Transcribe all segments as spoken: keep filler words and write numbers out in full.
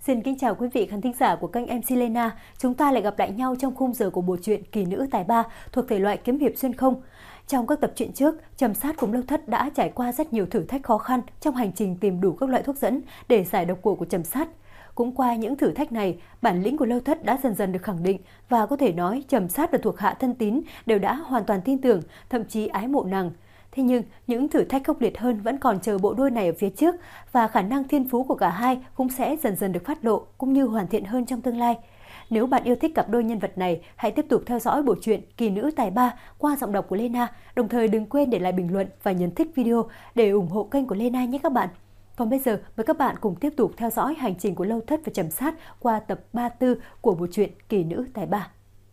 Xin kính chào quý vị khán thính giả của kênh em xê Lena. Chúng ta lại gặp lại nhau trong khung giờ của bộ truyện Kỳ nữ tài ba thuộc thể loại kiếm hiệp xuyên không. Trong các tập truyện trước, Trầm Sát cùng Lâu Thất đã trải qua rất nhiều thử thách khó khăn trong hành trình tìm đủ các loại thuốc dẫn để giải độc cổ của Trầm Sát. Cũng qua những thử thách này, bản lĩnh của Lâu Thất đã dần dần được khẳng định và có thể nói Trầm Sát và thuộc hạ thân tín đều đã hoàn toàn tin tưởng, thậm chí ái mộ nàng. Thế nhưng, những thử thách khốc liệt hơn vẫn còn chờ bộ đôi này ở phía trước và khả năng thiên phú của cả hai cũng sẽ dần dần được phát lộ cũng như hoàn thiện hơn trong tương lai. Nếu bạn yêu thích cặp đôi nhân vật này, hãy tiếp tục theo dõi bộ truyện Kỳ nữ tài ba qua giọng đọc của Lena. Đồng thời đừng quên để lại bình luận và nhấn thích video để ủng hộ kênh của Lena nhé các bạn. Còn bây giờ, mời các bạn cùng tiếp tục theo dõi hành trình của Lâu Thất và Trầm Sát qua tập ba mươi tư của bộ truyện Kỳ nữ tài ba.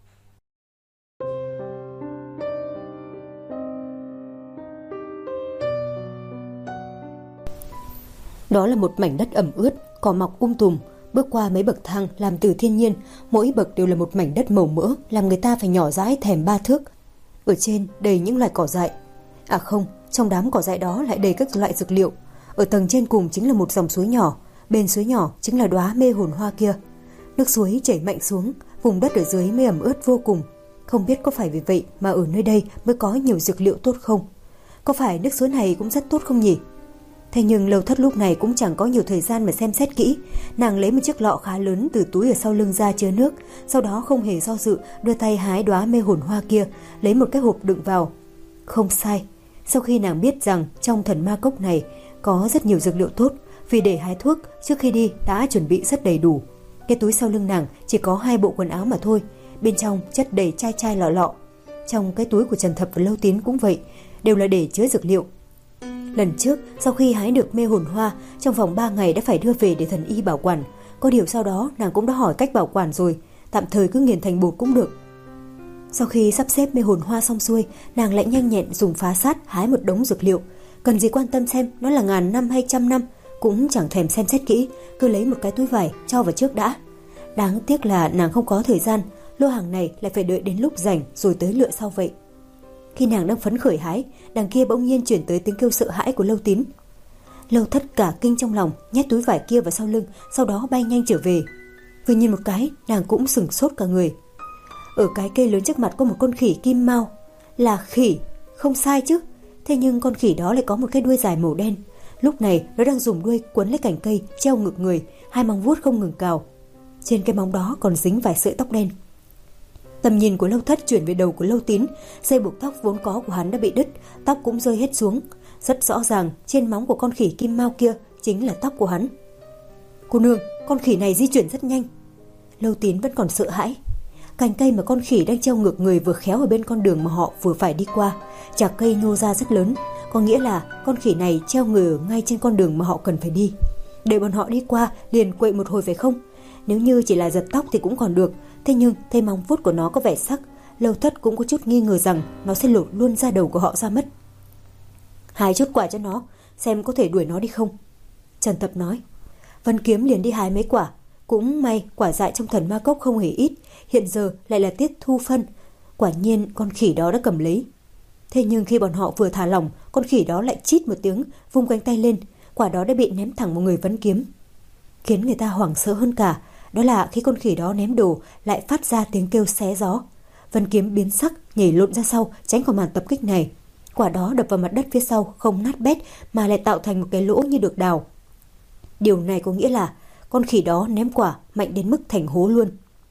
Đó là một mảnh đất ẩm ướt, cỏ mọc um tùm. Bước qua mấy bậc thang làm từ thiên nhiên, mỗi bậc đều là một mảnh đất màu mỡ, làm người ta phải nhỏ dãi thèm ba thước. Ở trên đầy những loài cỏ dại. À không, trong đám cỏ dại đó lại đầy các loại dược liệu. Ở tầng trên cùng chính là một dòng suối nhỏ, bên suối nhỏ chính là đóa mê hồn hoa kia. Nước suối chảy mạnh xuống, vùng đất ở dưới mê ẩm ướt vô cùng. Không biết có phải vì vậy mà ở nơi đây mới có nhiều dược liệu tốt không? Có phải nước suối này cũng rất tốt không nhỉ? Thế nhưng Lâu Thất lúc này cũng chẳng có nhiều thời gian mà xem xét kỹ. Nàng lấy một chiếc lọ khá lớn từ túi ở sau lưng ra chứa nước, sau đó không hề do dự đưa tay hái đóa mê hồn hoa kia, lấy một cái hộp đựng vào. Không sai, sau khi nàng biết rằng trong thần ma cốc này có rất nhiều dược liệu tốt, vì để hái thuốc trước khi đi đã chuẩn bị rất đầy đủ. Cái túi sau lưng nàng chỉ có hai bộ quần áo mà thôi, bên trong chất đầy chai chai lọ lọ. Trong cái túi của Trần Thập và Lâu Tín cũng vậy, đều là để chứa dược liệu. Lần trước, sau khi hái được mê hồn hoa, trong vòng ba ngày đã phải đưa về để thần y bảo quản. Có điều sau đó nàng cũng đã hỏi cách bảo quản rồi, tạm thời cứ nghiền thành bột cũng được. Sau khi sắp xếp mê hồn hoa xong xuôi, nàng lại nhanh nhẹn dùng phá sát hái một đống dược liệu. Cần gì quan tâm xem nó là ngàn năm hay trăm năm, cũng chẳng thèm xem xét kỹ, cứ lấy một cái túi vải cho vào trước đã. Đáng tiếc là nàng không có thời gian, lô hàng này lại phải đợi đến lúc rảnh rồi tới lựa sau vậy. Khi nàng đang phấn khởi hái, đằng kia bỗng nhiên chuyển tới tiếng kêu sợ hãi của Lâu Tín. Lâu Thất cả kinh trong lòng, nhét túi vải kia vào sau lưng, sau đó bay nhanh trở về. Vừa nhìn một cái, nàng cũng sửng sốt cả người. Ở cái cây lớn trước mặt có một con khỉ kim mao. Là khỉ, không sai chứ. Thế nhưng con khỉ đó lại có một cái đuôi dài màu đen. Lúc này nó đang dùng đuôi quấn lấy cành cây, treo ngược người, hai móng vuốt không ngừng cào. Trên cái móng đó còn dính vài sợi tóc đen. Tầm nhìn của Lâu Thất chuyển về đầu của Lâu Tín, dây buộc tóc vốn có của hắn đã bị đứt, tóc cũng rơi hết xuống. Rất rõ ràng, trên móng của con khỉ kim mao kia chính là tóc của hắn. Cô nương, con khỉ này di chuyển rất nhanh. Lâu Tín vẫn còn sợ hãi. Cành cây mà con khỉ đang treo ngược người vừa khéo ở bên con đường mà họ vừa phải đi qua. Chạc cây nhô ra rất lớn, có nghĩa là con khỉ này treo người ở ngay trên con đường mà họ cần phải đi. Để bọn họ đi qua liền quậy một hồi phải không? Nếu như chỉ là giật tóc thì cũng còn được. Thế nhưng thấy móng vuốt của nó có vẻ sắc, Lâu Thất cũng có chút nghi ngờ rằng nó sẽ lột luôn da đầu của họ ra mất. Hái chút quả cho nó, xem có thể đuổi nó đi không. Trần Tập nói. Vân Kiếm liền đi hái mấy quả. Cũng may quả dại trong thần ma cốc không hề ít, hiện giờ lại là tiết thu phân. Quả nhiên con khỉ đó đã cầm lấy. Thế nhưng khi bọn họ vừa thả lỏng, con khỉ đó lại chít một tiếng, vung cánh tay lên, quả đó đã bị ném thẳng vào người Vân Kiếm. Khiến người ta hoảng sợ hơn cả, đó là khi con khỉ đó ném đồ lại phát ra tiếng kêu xé gió. Vân Kiếm biến sắc, nhảy lộn ra sau tránh khỏi màn tập kích này. Quả đó đập vào mặt đất phía sau không nát bét mà lại tạo thành một cái lỗ như được đào. Điều này có nghĩa là con khỉ đó ném quả mạnh đến mức thành hố luôn.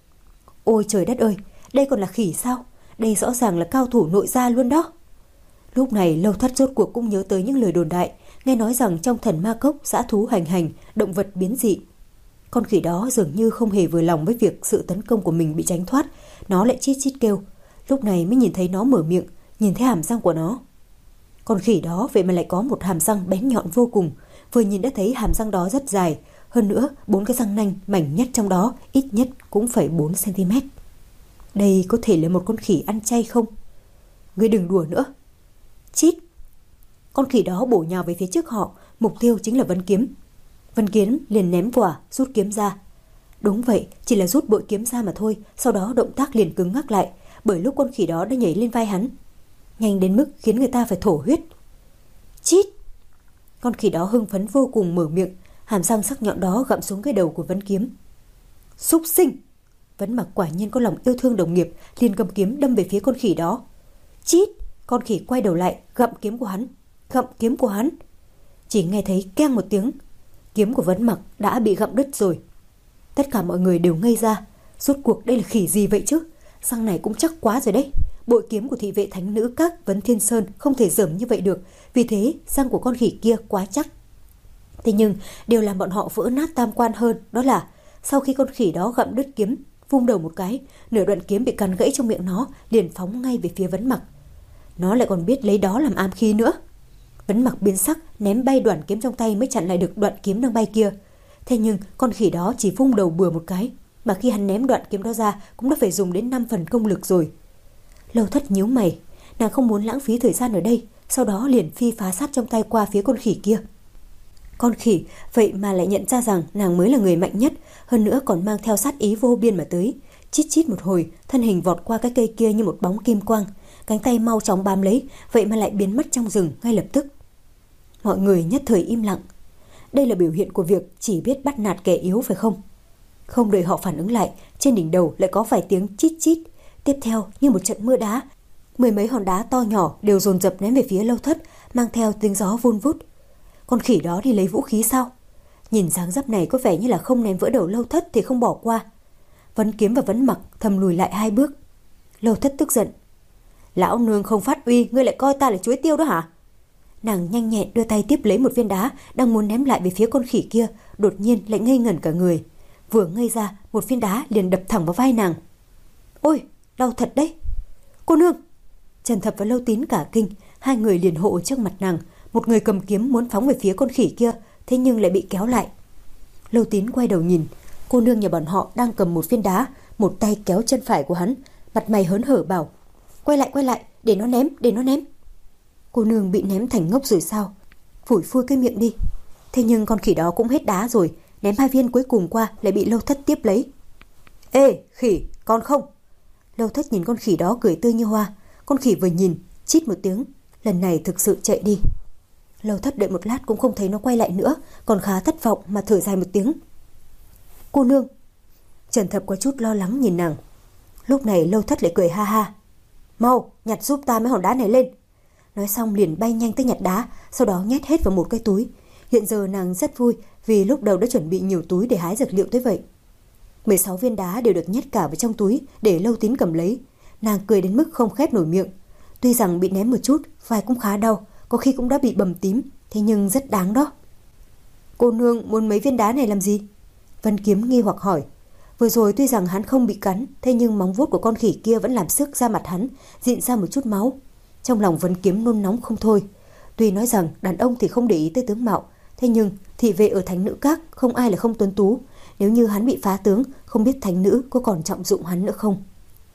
Ôi trời đất ơi, đây còn là khỉ sao? Đây rõ ràng là cao thủ nội gia luôn đó. Lúc này Lâu Thất rốt cuộc cũng nhớ tới những lời đồn đại, nghe nói rằng trong thần ma cốc dã thú hành hành, động vật biến dị. Con khỉ đó dường như không hề vừa lòng với việc sự tấn công của mình bị tránh thoát, nó lại chít chít kêu. Lúc này mới nhìn thấy nó mở miệng, nhìn thấy hàm răng của nó. Con khỉ đó vậy mà lại có một hàm răng bén nhọn vô cùng, vừa nhìn đã thấy hàm răng đó rất dài, hơn nữa bốn cái răng nanh mảnh nhất trong đó ít nhất cũng phải bốn xăng-ti-mét. Đây có thể là một con khỉ ăn chay không? Ngươi đừng đùa nữa. Chít. Con khỉ đó bổ nhào về phía trước họ, mục tiêu chính là Vân Kiếm. Vân Kiếm liền ném quả, rút kiếm ra. Đúng vậy, chỉ là rút bội kiếm ra mà thôi, sau đó động tác liền cứng ngắc lại, bởi lúc con khỉ đó đã nhảy lên vai hắn. Nhanh đến mức khiến người ta phải thổ huyết. Chít. Con khỉ đó hưng phấn vô cùng mở miệng, hàm răng sắc nhọn đó gặm xuống cái đầu của Vấn Kiếm. Súc sinh! Vấn Mặc quả nhiên có lòng yêu thương đồng nghiệp, liền cầm kiếm đâm về phía con khỉ đó. Chít! Con khỉ quay đầu lại, gặm kiếm của hắn, gặm kiếm của hắn. Chỉ nghe thấy keng một tiếng, kiếm của Vấn Mặc đã bị gặm đứt rồi. Tất cả mọi người đều ngây ra, rốt cuộc đây là khỉ gì vậy chứ? Răng này cũng chắc quá rồi đấy. Bội kiếm của thị vệ thánh nữ các Vấn Thiên Sơn không thể dởm như vậy được, vì thế răng của con khỉ kia quá chắc. Thế nhưng điều làm bọn họ vỡ nát tam quan hơn đó là sau khi con khỉ đó gặm đứt kiếm, vung đầu một cái, nửa đoạn kiếm bị cắn gãy trong miệng nó, liền phóng ngay về phía Vấn Mặc. Nó lại còn biết lấy đó làm ám khí nữa. Vấn Mặc biến sắc, ném bay đoạn kiếm trong tay mới chặn lại được đoạn kiếm đang bay kia. Thế nhưng con khỉ đó chỉ vung đầu bừa một cái, mà khi hắn ném đoạn kiếm đó ra cũng đã phải dùng đến năm phần công lực rồi. Lâu Thất nhíu mày, nàng không muốn lãng phí thời gian ở đây, sau đó liền phi phá sát trong tay qua phía con khỉ kia. Con khỉ vậy mà lại nhận ra rằng nàng mới là người mạnh nhất, hơn nữa còn mang theo sát ý vô biên mà tới. Chít chít một hồi, thân hình vọt qua cái cây kia như một bóng kim quang, cánh tay mau chóng bám lấy, vậy mà lại biến mất trong rừng ngay lập tức. Mọi người nhất thời im lặng. Đây là biểu hiện của việc chỉ biết bắt nạt kẻ yếu phải không? Không đợi họ phản ứng lại, trên đỉnh đầu lại có vài tiếng chít chít. Tiếp theo như một trận mưa đá, mười mấy hòn đá to nhỏ đều dồn dập ném về phía Lâu Thất, mang theo tiếng gió vun vút. Con khỉ đó đi lấy vũ khí sao? Nhìn dáng dấp này có vẻ như là không ném vỡ đầu Lâu Thất thì không bỏ qua. Vấn Kiếm và Vấn Mặc thầm lùi lại hai bước. Lâu Thất tức giận. Lão nương không phát uy, ngươi lại coi ta là chuối tiêu đó hả? Nàng nhanh nhẹn đưa tay tiếp lấy một viên đá, đang muốn ném lại về phía con khỉ kia, đột nhiên lại ngây ngẩn cả người. Vừa ngây ra, một viên đá liền đập thẳng vào vai nàng. Ôi, đau thật đấy. Cô nương! Trần Thập và Lâu Tín cả kinh, hai người liền hộ trước mặt nàng. Một người cầm kiếm muốn phóng về phía con khỉ kia, thế nhưng lại bị kéo lại. Lâu Tín quay đầu nhìn, cô nương nhà bọn họ đang cầm một viên đá, một tay kéo chân phải của hắn, mặt mày hớn hở bảo: quay lại, quay lại, để nó ném, để nó ném. Cô nương bị ném thành ngốc rồi sao? Phủi phui cái miệng đi. Thế nhưng con khỉ đó cũng hết đá rồi, ném hai viên cuối cùng qua lại bị Lâu Thất tiếp lấy. Ê, khỉ, con không? Lâu Thất nhìn con khỉ đó cười tươi như hoa. Con khỉ vừa nhìn, chít một tiếng, lần này thực sự chạy đi. Lâu Thất đợi một lát cũng không thấy nó quay lại nữa, còn khá thất vọng mà thở dài một tiếng. Cô nương! Trần Thập có chút lo lắng nhìn nàng. Lúc này Lâu Thất lại cười ha ha. Mau, nhặt giúp ta mấy hòn đá này lên. Nói xong liền bay nhanh tới nhặt đá, sau đó nhét hết vào một cái túi. Hiện giờ nàng rất vui vì lúc đầu đã chuẩn bị nhiều túi để hái dược liệu tới vậy. mười sáu viên đá đều được nhét cả vào trong túi để Lâu Tín cầm lấy. Nàng cười đến mức không khép nổi miệng. Tuy rằng bị ném một chút, vai cũng khá đau, có khi cũng đã bị bầm tím, thế nhưng rất đáng đó. Cô nương muốn mấy viên đá này làm gì? Vân Kiếm nghi hoặc hỏi. Vừa rồi tuy rằng hắn không bị cắn, thế nhưng móng vuốt của con khỉ kia vẫn làm sức ra mặt hắn, dịn ra một chút máu. Trong lòng Vân Kiếm nôn nóng không thôi. Tuy nói rằng đàn ông thì không để ý tới tướng mạo, thế nhưng thị vệ ở thánh nữ các không ai là không tuấn tú. Nếu như hắn bị phá tướng, không biết thánh nữ có còn trọng dụng hắn nữa không?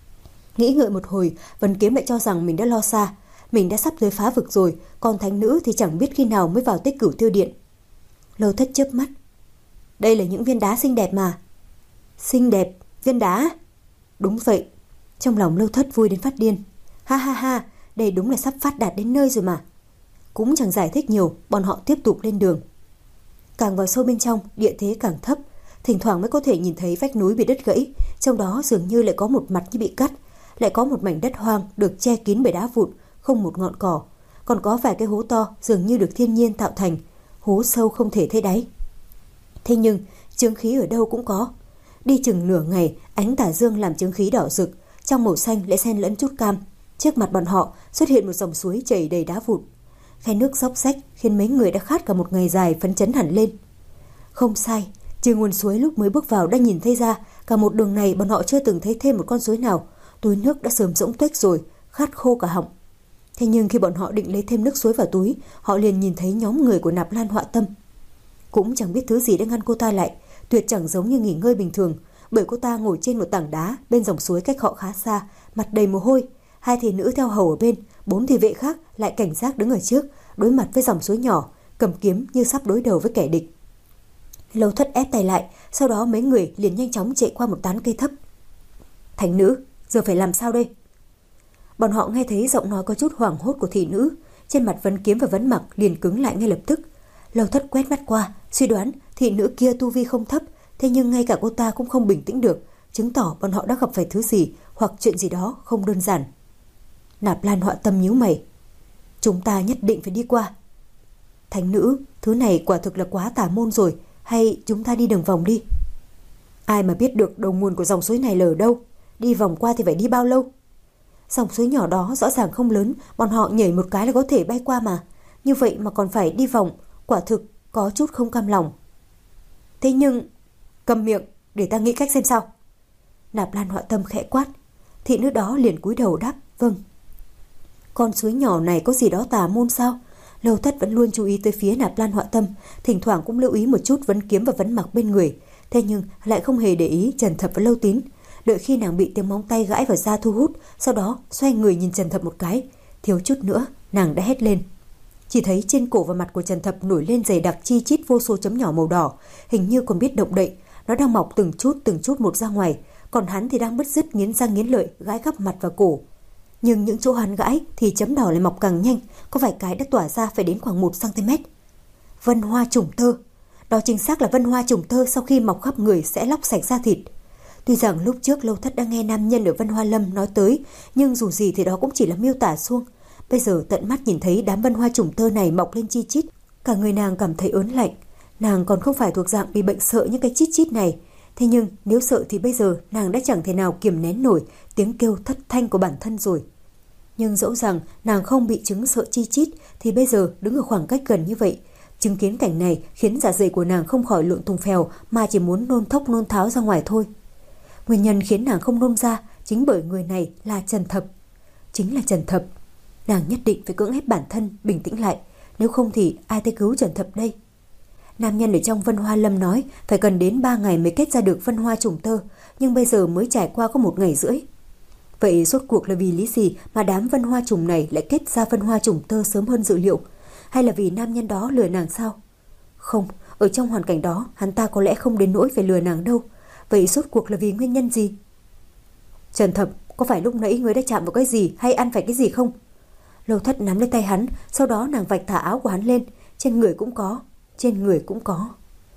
Nghĩ ngợi một hồi, Vân Kiếm lại cho rằng mình đã lo xa. Mình đã sắp tới phá vực rồi, còn thánh nữ thì chẳng biết khi nào mới vào Tích Cửu Tiêu Điện. Lâu Thất chớp mắt. Đây là những viên đá xinh đẹp mà. Xinh đẹp? Viên đá? Đúng vậy. Trong lòng Lâu Thất vui đến phát điên. Ha ha ha, đây đúng là sắp phát đạt đến nơi rồi mà. Cũng chẳng giải thích nhiều, bọn họ tiếp tục lên đường. Càng vào sâu bên trong, địa thế càng thấp. Thỉnh thoảng mới có thể nhìn thấy vách núi bị đứt gãy, trong đó dường như lại có một mặt như bị cắt, lại có một mảnh đất hoang được che kín bởi đá vụn, không một ngọn cỏ, còn có vài cái hố to dường như được thiên nhiên tạo thành, hố sâu không thể thấy đáy. Thế nhưng chướng khí ở đâu cũng có. Đi chừng nửa ngày, ánh tà dương làm chướng khí đỏ rực, trong màu xanh lại xen lẫn chút cam. Trước mặt bọn họ xuất hiện một dòng suối chảy đầy đá vụn. Khe nước xóc xách khiến mấy người đã khát cả một ngày dài phấn chấn hẳn lên. Không sai, trừ nguồn suối lúc mới bước vào đã nhìn thấy ra, cả một đường này bọn họ chưa từng thấy thêm một con suối nào. Túi nước đã sớm rỗng tuếch rồi, khát khô cả họng. Thế nhưng khi bọn họ định lấy thêm nước suối vào túi, họ liền nhìn thấy nhóm người của Nạp Lan Họa Tâm. Cũng chẳng biết thứ gì đã ngăn cô ta lại, tuyệt chẳng giống như nghỉ ngơi bình thường, bởi cô ta ngồi trên một tảng đá bên dòng suối cách họ khá xa, mặt đầy mồ hôi. Hai thị nữ theo hầu ở bên, bốn thị vệ khác lại cảnh giác đứng ở trước, đối mặt với dòng suối nhỏ, cầm kiếm như sắp đối đầu với kẻ địch. Lâu Thất ép tay lại, sau đó mấy người liền nhanh chóng chạy qua một tán cây thấp. Thánh nữ, giờ phải làm sao đây? Bọn họ nghe thấy giọng nói có chút hoảng hốt của thị nữ, trên mặt Vấn Kiếm và Vấn Mặc liền cứng lại ngay lập tức. Lâu Thất quét mắt qua, suy đoán Thị nữ kia tu vi không thấp, thế nhưng ngay cả cô ta cũng không bình tĩnh được, chứng tỏ bọn họ đã gặp phải thứ gì hoặc chuyện gì đó không đơn giản. Nạp Lan Họa Tâm nhíu mày. Chúng ta nhất định phải đi qua. Thánh nữ, thứ này quả thực là quá tà môn rồi, hay chúng ta đi đường vòng đi? Ai mà biết được đầu nguồn của dòng suối này là ở đâu? Đi vòng qua thì phải đi bao lâu? Dòng suối nhỏ đó rõ ràng không lớn, bọn họ nhảy một cái là có thể bay qua mà. Như vậy mà còn phải đi vòng, quả thực có chút không cam lòng. Thế nhưng... Cầm miệng, để ta nghĩ cách xem sao. Nạp Lan Họa Tâm khẽ quát. Thị nữ đó liền cúi đầu đáp, vâng. Con suối nhỏ này có gì đó tà môn sao? Lâu Thất vẫn luôn chú ý tới phía Nạp Lan Họa Tâm, thỉnh thoảng cũng lưu ý một chút vấn kiếm và vấn mặc bên người. Thế nhưng lại không hề để ý Trần Thập và Lâu Tín. Đợi khi nàng bị tiếng móng tay gãi vào da thu hút, sau đó xoay người nhìn Trần Thập một cái, thiếu chút nữa nàng đã hét lên. Chỉ thấy trên cổ và mặt của Trần Thập nổi lên dày đặc chi chít vô số chấm nhỏ màu đỏ, hình như còn biết động đậy. Nó đang mọc từng chút từng chút một ra ngoài, còn hắn thì đang bứt rứt nghiến răng nghiến lợi gãi khắp mặt và cổ. Nhưng những chỗ hắn gãi thì chấm đỏ lại mọc càng nhanh, có vài cái đã tỏa ra phải đến khoảng một xăng-ti-mét. Vân hoa trùng tơ. Đó chính xác là vân hoa trùng tơ sau khi mọc khắp người sẽ lóc sạch da thịt. Tuy rằng lúc trước Lâu Thất đã nghe nam nhân ở Vân Hoa Lâm nói tới, nhưng dù gì thì đó cũng chỉ là miêu tả suông. Bây giờ tận mắt nhìn thấy đám vân hoa trùng tơ này mọc lên chi chít, cả người nàng cảm thấy ớn lạnh. Nàng còn không phải thuộc dạng bị bệnh sợ những cái chít chít này. Thế nhưng nếu sợ thì bây giờ nàng đã chẳng thể nào kiềm nén nổi tiếng kêu thất thanh của bản thân rồi. Nhưng dẫu rằng nàng không bị chứng sợ chi chít thì bây giờ đứng ở khoảng cách gần như vậy, chứng kiến cảnh này khiến dạ dày của nàng không khỏi lộn tùng phèo mà chỉ muốn nôn thốc nôn tháo ra ngoài thôi. Nguyên nhân khiến nàng không nôn ra chính bởi người này là Trần Thập. Chính là Trần Thập. Nàng nhất định phải cưỡng ép bản thân bình tĩnh lại, nếu không thì ai tới cứu Trần Thập đây? Nam nhân ở trong Vân Hoa Lâm nói phải cần đến ba ngày mới kết ra được vân hoa trùng tơ, nhưng bây giờ mới trải qua có một ngày rưỡi. Vậy rốt cuộc là vì lý gì mà đám vân hoa trùng này lại kết ra vân hoa trùng tơ sớm hơn dự liệu? Hay là vì nam nhân đó lừa nàng sao? Không, ở trong hoàn cảnh đó hắn ta có lẽ không đến nỗi phải lừa nàng đâu. Vậy rốt cuộc là vì nguyên nhân gì? Trần Thập, có phải lúc nãy ngươi đã chạm vào cái gì hay ăn phải cái gì không? Lâu Thất nắm lấy tay hắn, sau đó nàng vạch thả áo của hắn lên. Trên người cũng có, trên người cũng có.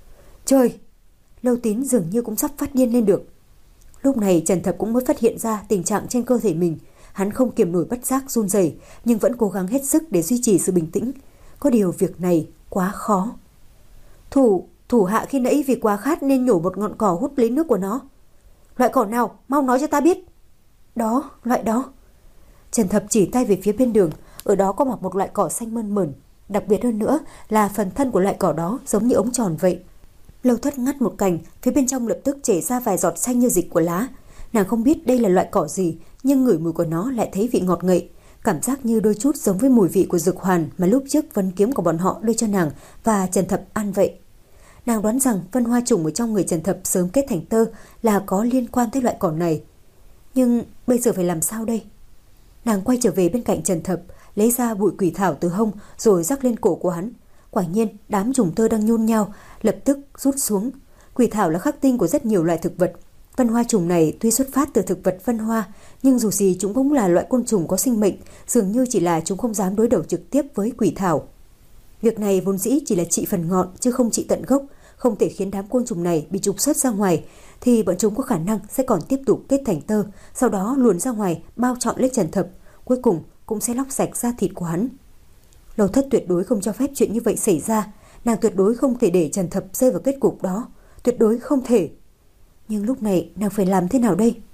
Trời! Lâu Tín dường như cũng sắp phát điên lên được. Lúc này Trần Thập cũng mới phát hiện ra tình trạng trên cơ thể mình. Hắn không kiềm nổi bất giác run rẩy, nhưng vẫn cố gắng hết sức để duy trì sự bình tĩnh. Có điều việc này quá khó. Thủ, thủ hạ khi nãy vì quá khát nên nhổ một ngọn cỏ hút lấy nước của nó. Loại cỏ nào? Mau nói cho ta biết. Đó, loại đó. Trần Thập chỉ tay về phía bên đường. Ở đó có mọc một loại cỏ xanh mơn mởn. Đặc biệt hơn nữa là phần thân của loại cỏ đó giống như ống tròn vậy. Lâu Thất ngắt một cành, phía bên trong lập tức chảy ra vài giọt xanh như dịch của lá. Nàng không biết đây là loại cỏ gì, nhưng ngửi mùi của nó lại thấy vị ngọt ngậy, cảm giác như đôi chút giống với mùi vị của dược hoàn mà lúc trước vân kiếm của bọn họ đưa cho nàng và Trần Thập ăn vậy. Nàng đoán rằng vân hoa trùng ở trong người Trần Thập sớm kết thành tơ là có liên quan tới loại cỏ này. Nhưng bây giờ phải làm sao đây? Nàng quay trở về bên cạnh Trần Thập, lấy ra bụi quỷ thảo từ hông rồi rắc lên cổ của hắn. Quả nhiên đám trùng tơ đang nhôn nhao lập tức rút xuống. Quỷ thảo là khắc tinh của rất nhiều loại thực vật. Vân hoa trùng này tuy xuất phát từ thực vật vân hoa, nhưng dù gì chúng cũng là loại côn trùng có sinh mệnh, dường như chỉ là chúng không dám đối đầu trực tiếp với quỷ thảo. Việc này vốn dĩ chỉ là trị phần ngọn chứ không trị tận gốc, không thể khiến đám côn trùng này bị trục xuất ra ngoài, thì bọn chúng có khả năng sẽ còn tiếp tục kết thành tơ, sau đó luồn ra ngoài bao trọn lấy Trần Thập, cuối cùng cũng sẽ lóc sạch da thịt của hắn. Lâu Thất tuyệt đối không cho phép chuyện như vậy xảy ra, nàng tuyệt đối không thể để Trần Thập rơi vào kết cục đó, tuyệt đối không thể. Nhưng lúc này nàng phải làm thế nào đây?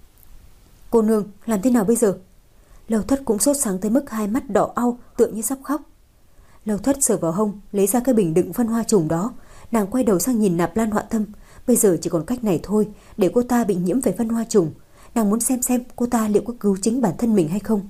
Cô nương, làm thế nào bây giờ? Lâu Thất cũng sốt sáng tới mức hai mắt đỏ au, tựa như sắp khóc. Lâu Thất sờ vào hông, lấy ra cái bình đựng vân hoa trùng đó. Nàng quay đầu sang nhìn Nạp Lan Họa Tâm. Bây giờ chỉ còn cách này thôi, để cô ta bị nhiễm về vân hoa trùng. Nàng muốn xem xem cô ta liệu có cứu chính bản thân mình hay không.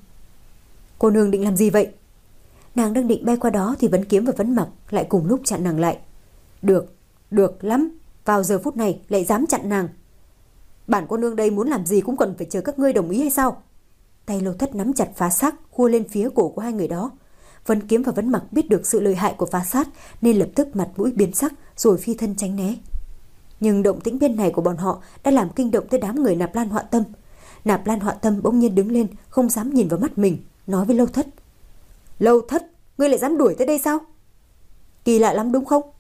Cô nương định làm gì vậy? Nàng đang định bay qua đó thì Vấn Kiếm và Vấn Mặc lại cùng lúc chặn nàng lại. Được, được lắm. Vào giờ phút này lại dám chặn nàng. Bản cô nương đây muốn làm gì cũng cần phải chờ các ngươi đồng ý hay sao? Tay Lâu Thất nắm chặt Phá Sát, khua lên phía cổ của hai người đó. Vấn Kiếm và Vấn Mặc biết được sự lợi hại của Phá Sát nên lập tức mặt mũi biến sắc rồi phi thân tránh né. Nhưng động tĩnh bên này của bọn họ đã làm kinh động tới đám người Nạp Lan Họa Tâm. Nạp Lan Họa Tâm bỗng nhiên đứng lên, không dám nhìn vào mắt mình, nói với Lâu Thất. Lâu Thất, ngươi lại dám đuổi tới đây sao? Kỳ lạ lắm đúng không?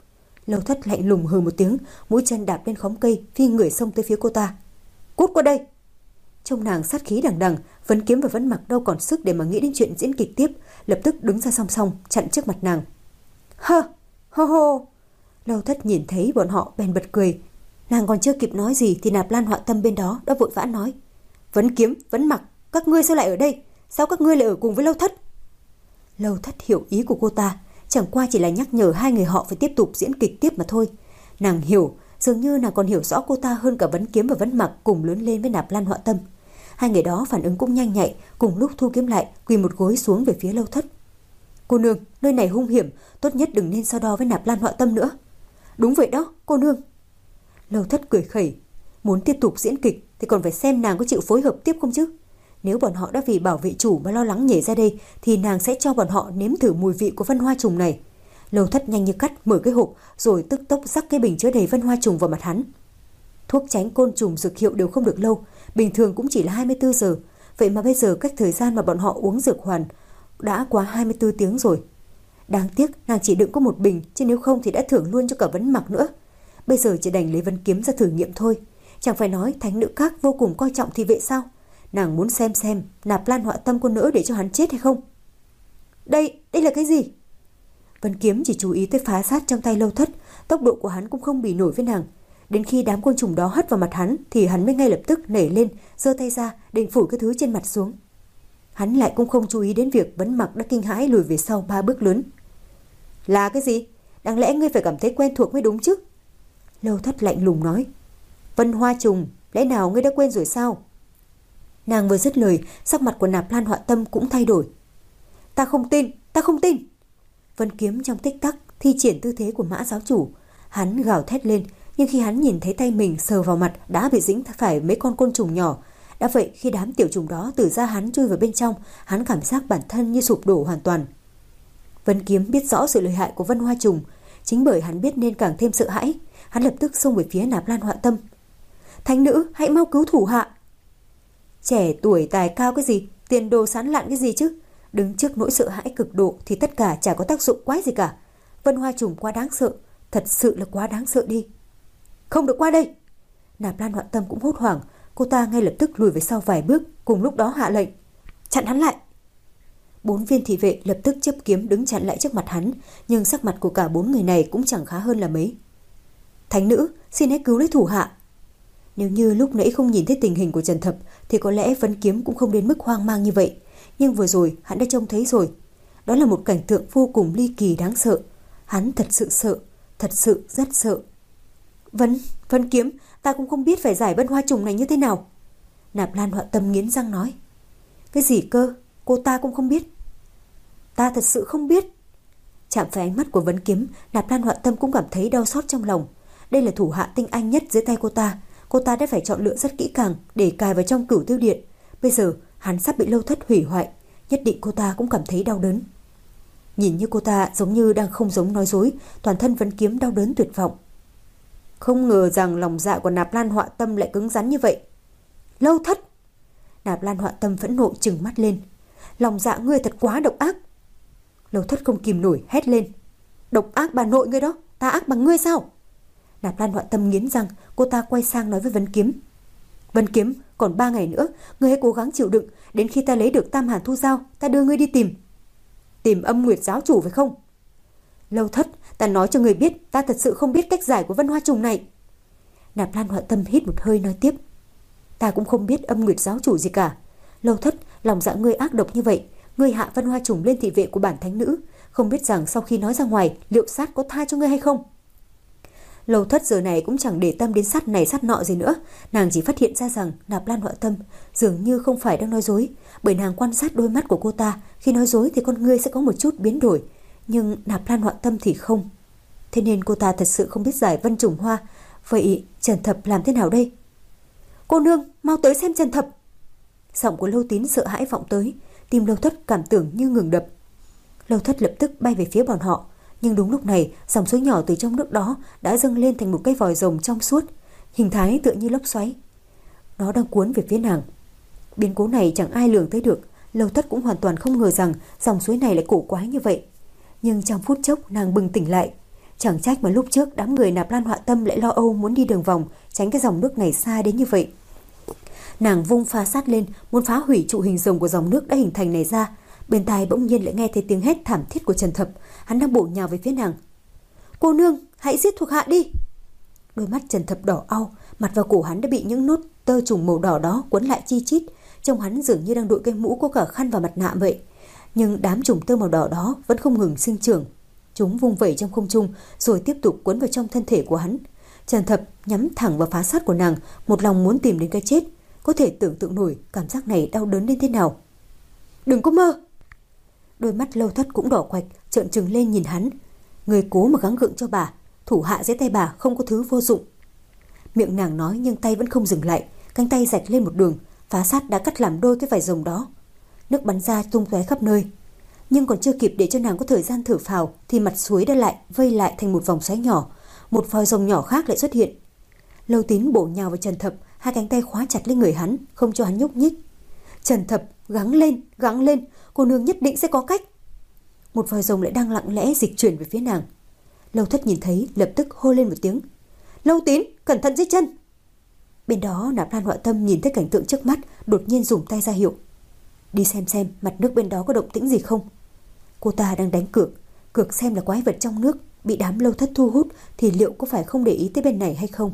Lâu Thất lạnh lùng hừ một tiếng, mũi chân đạp lên khóm cây, phi người xông tới phía cô ta. Cút qua đây! Trông nàng sát khí đằng đằng, Vấn Kiếm và Vấn Mặc đâu còn sức để mà nghĩ đến chuyện diễn kịch tiếp, lập tức đứng ra song song chặn trước mặt nàng. Hơ, hô hô! Lâu Thất nhìn thấy bọn họ bèn bật cười. Nàng còn chưa kịp nói gì thì Nạp Lan Họa Tâm bên đó đã vội vã nói: Vấn Kiếm, Vấn Mặc, các ngươi sao lại ở đây? Sao các ngươi lại ở cùng với Lâu Thất? Lâu Thất hiểu ý của cô ta, chẳng qua chỉ là nhắc nhở hai người họ phải tiếp tục diễn kịch tiếp mà thôi. Nàng hiểu, dường như nàng còn hiểu rõ cô ta hơn cả Vấn Kiếm và Vấn Mặc cùng lớn lên với Nạp Lan Họa Tâm. Hai người đó phản ứng cũng nhanh nhạy, cùng lúc thu kiếm lại, quỳ một gối xuống về phía Lâu Thất. Cô nương, nơi này hung hiểm, tốt nhất đừng nên so đo với Nạp Lan Họa Tâm nữa. Đúng vậy đó, cô nương. Lâu Thất cười khẩy, muốn tiếp tục diễn kịch thì còn phải xem nàng có chịu phối hợp tiếp không chứ. Nếu bọn họ đã vì bảo vệ chủ mà lo lắng nhảy ra đây thì nàng sẽ cho bọn họ nếm thử mùi vị của vân hoa trùng này. Lâu Thất nhanh như cắt mở cái hộp rồi tức tốc rắc cái bình chứa đầy vân hoa trùng vào mặt hắn. Thuốc tránh côn trùng dược hiệu đều không được lâu, bình thường cũng chỉ là hai mươi tư giờ, vậy mà bây giờ cách thời gian mà bọn họ uống dược hoàn đã quá hai mươi tư tiếng rồi. Đáng tiếc nàng chỉ đựng có một bình, chứ nếu không thì đã thưởng luôn cho cả Vấn Mặc nữa. Bây giờ chỉ đành lấy Vấn Kiếm ra thử nghiệm thôi. Chẳng phải nói thánh nữ các vô cùng coi trọng thị vệ sao? Nàng muốn xem xem Nạp Lan Họa Tâm có nỡ để cho hắn chết hay không. Đây, đây là cái gì? Vấn Kiếm chỉ chú ý tới phá sát trong tay Lâu Thất, tốc độ của hắn cũng không bì nổi với nàng. Đến khi đám côn trùng đó hất vào mặt hắn thì hắn mới ngay lập tức nảy lên, giơ tay ra định phủi cái thứ trên mặt xuống. Hắn lại cũng không chú ý đến việc Vấn Mặc đã kinh hãi lùi về sau ba bước lớn. Là cái gì? Đáng lẽ ngươi phải cảm thấy quen thuộc mới đúng chứ? Lâu Thất lạnh lùng nói. Vân hoa trùng, lẽ nào ngươi đã quên rồi sao? Nàng vừa dứt lời, sắc mặt của Nạp Lan Họa Tâm cũng thay đổi. Ta không tin, ta không tin. Vấn Kiếm trong tích tắc thi triển tư thế của Mã giáo chủ. Hắn gào thét lên, nhưng khi hắn nhìn thấy tay mình sờ vào mặt đã bị dính phải mấy con côn trùng nhỏ. Đã vậy khi đám tiểu trùng đó từ da hắn chui vào bên trong, hắn cảm giác bản thân như sụp đổ hoàn toàn. Vấn Kiếm biết rõ sự lợi hại của vân hoa trùng, chính bởi hắn biết nên càng thêm sợ hãi. Hắn lập tức xông về phía Nạp Lan Họa Tâm. Thánh nữ, hãy mau cứu thủ hạ. Trẻ tuổi tài cao cái gì, tiền đồ sán lạn cái gì chứ? Đứng trước nỗi sợ hãi cực độ thì tất cả chả có tác dụng quái gì cả. Vân hoa trùng quá đáng sợ, thật sự là quá đáng sợ đi. Không được qua đây. Nạp Lan Họa Tâm cũng hốt hoảng, cô ta ngay lập tức lùi về sau vài bước, cùng lúc đó hạ lệnh chặn hắn lại. Bốn viên thị vệ lập tức chấp kiếm đứng chặn lại trước mặt hắn, nhưng sắc mặt của cả bốn người này cũng chẳng khá hơn là mấy. Thánh nữ, xin hãy cứu lấy thủ hạ. Nếu như lúc nãy không nhìn thấy tình hình của Trần Thập thì có lẽ Vấn Kiếm cũng không đến mức hoang mang như vậy, nhưng vừa rồi hắn đã trông thấy rồi. Đó là một cảnh tượng vô cùng ly kỳ đáng sợ. Hắn thật sự sợ, thật sự rất sợ. Vấn, Vấn Kiếm, ta cũng không biết phải giải vân hoa trùng này như thế nào. Nạp Lan Họa Tâm nghiến răng nói. Cái gì cơ? Cô ta cũng không biết. Ta thật sự không biết. Chạm phải ánh mắt của Vấn Kiếm, Nạp Lan Họa Tâm cũng cảm thấy đau xót trong lòng. Đây là thủ hạ tinh anh nhất dưới tay cô ta. Cô ta đã phải chọn lựa rất kỹ càng để cài vào trong Cửu Tiêu Điện. Bây giờ hắn sắp bị Lâu Thất hủy hoại, nhất định cô ta cũng cảm thấy đau đớn. Nhìn như cô ta giống như đang không giống nói dối, toàn thân Vấn Kiếm đau đớn tuyệt vọng. Không ngờ rằng lòng dạ của Nạp Lan Họa Tâm lại cứng rắn như vậy. Lâu Thất! Nạp Lan Họa Tâm phẫn nộ trừng mắt lên. Lòng dạ ngươi thật quá độc ác. Lâu Thất không kìm nổi hét lên. Độc ác bà nội ngươi đó, ta ác bằng ngươi sao? Nạp Lan Họa Tâm nghiến răng, cô ta quay sang nói với Vấn Kiếm. Vấn Kiếm, còn ba ngày nữa, ngươi hãy cố gắng chịu đựng, đến khi ta lấy được Tam Hàn Thu Giao, ta đưa ngươi đi tìm. Tìm Âm Nguyệt giáo chủ phải không? Lâu Thất, ta nói cho ngươi biết, ta thật sự không biết cách giải của vân hoa trùng này. Nạp Lan Họa Tâm hít một hơi nói tiếp. Ta cũng không biết Âm Nguyệt giáo chủ gì cả. Lâu Thất, lòng dạ ngươi ác độc như vậy, ngươi hạ vân hoa trùng lên thị vệ của bản thánh nữ, không biết rằng sau khi nói ra ngoài, liệu sát có tha cho ngươi hay không? Lâu Thất giờ này cũng chẳng để tâm đến sát này sát nọ gì nữa, nàng chỉ phát hiện ra rằng Nạp Lan Họa Tâm dường như không phải đang nói dối, bởi nàng quan sát đôi mắt của cô ta, khi nói dối thì con ngươi sẽ có một chút biến đổi, nhưng Nạp Lan Họa Tâm thì không. Thế nên cô ta thật sự không biết giải vân trùng hoa. Vậy Trần Thập làm thế nào đây? Cô nương, mau tới xem Trần Thập. Giọng của Lâu Tín sợ hãi vọng tới, tim Lâu Thất cảm tưởng như ngừng đập. Lâu Thất lập tức bay về phía bọn họ, nhưng đúng lúc này dòng suối nhỏ từ trong nước đó đã dâng lên thành một cái vòi rồng trong suốt, hình thái tựa như lốc xoáy. Nó đang cuốn về phía nàng. Biến cố này chẳng ai lường tới được. Lâu Thất cũng hoàn toàn không ngờ rằng dòng suối này lại cổ quái như vậy. Nhưng trong phút chốc nàng bừng tỉnh lại. Chẳng trách mà lúc trước đám người Nạp Lan Họa Tâm lại lo âu muốn đi đường vòng, tránh cái dòng nước này xa đến như vậy. Nàng vung pha sát lên, muốn phá hủy trụ hình rồng của dòng nước đã hình thành này ra. Bên tai bỗng nhiên lại nghe thấy tiếng hét thảm thiết của Trần Thập, hắn đang bổ nhào về phía nàng. Cô nương, hãy giết thuộc hạ đi. Đôi mắt Trần Thập đỏ au, mặt và cổ hắn đã bị những nốt tơ trùng màu đỏ đó quấn lại chi chít, trông hắn dường như đang đội cái mũ có cả khăn và mặt nạ vậy. Nhưng đám trùng tơ màu đỏ đó vẫn không ngừng sinh trưởng. Chúng vung vẩy trong không trung rồi tiếp tục quấn vào trong thân thể của hắn. Trần Thập nhắm thẳng vào phá sát của nàng, một lòng muốn tìm đến cái chết. Có thể tưởng tượng nổi cảm giác này đau đớn đến thế nào. Đừng có mơ. Đôi mắt Lâu Thất cũng đỏ quạch, trợn trừng lên nhìn hắn. Người cố mà gắng gượng cho bà, thủ hạ dưới tay bà không có thứ vô dụng. Miệng nàng nói nhưng tay vẫn không dừng lại, cánh tay rạch lên một đường, phá sát đã cắt làm đôi cái vải rồng đó. Nước bắn ra tung tóe khắp nơi. Nhưng còn chưa kịp để cho nàng có thời gian thở phào thì mặt suối đã lại vây lại thành một vòng xoáy nhỏ, một vòi rồng nhỏ khác lại xuất hiện. Lâu Tín bổ nhào vào Trần Thập, hai cánh tay khóa chặt lên người hắn, không cho hắn nhúc nhích. Trần Thập gắng lên, gắng lên, cô nương nhất định sẽ có cách. Một vòi rồng lại đang lặng lẽ dịch chuyển về phía nàng. Lâu Thất nhìn thấy lập tức hô lên một tiếng. Lâu Tín, cẩn thận dưới chân. Bên đó Nạp Lan Họa Tâm nhìn thấy cảnh tượng trước mắt, đột nhiên dùng tay ra hiệu. Đi xem xem mặt nước bên đó có động tĩnh gì không. Cô ta đang đánh cược, cược xem là quái vật trong nước bị đám Lâu Thất thu hút thì liệu có phải không để ý tới bên này hay không.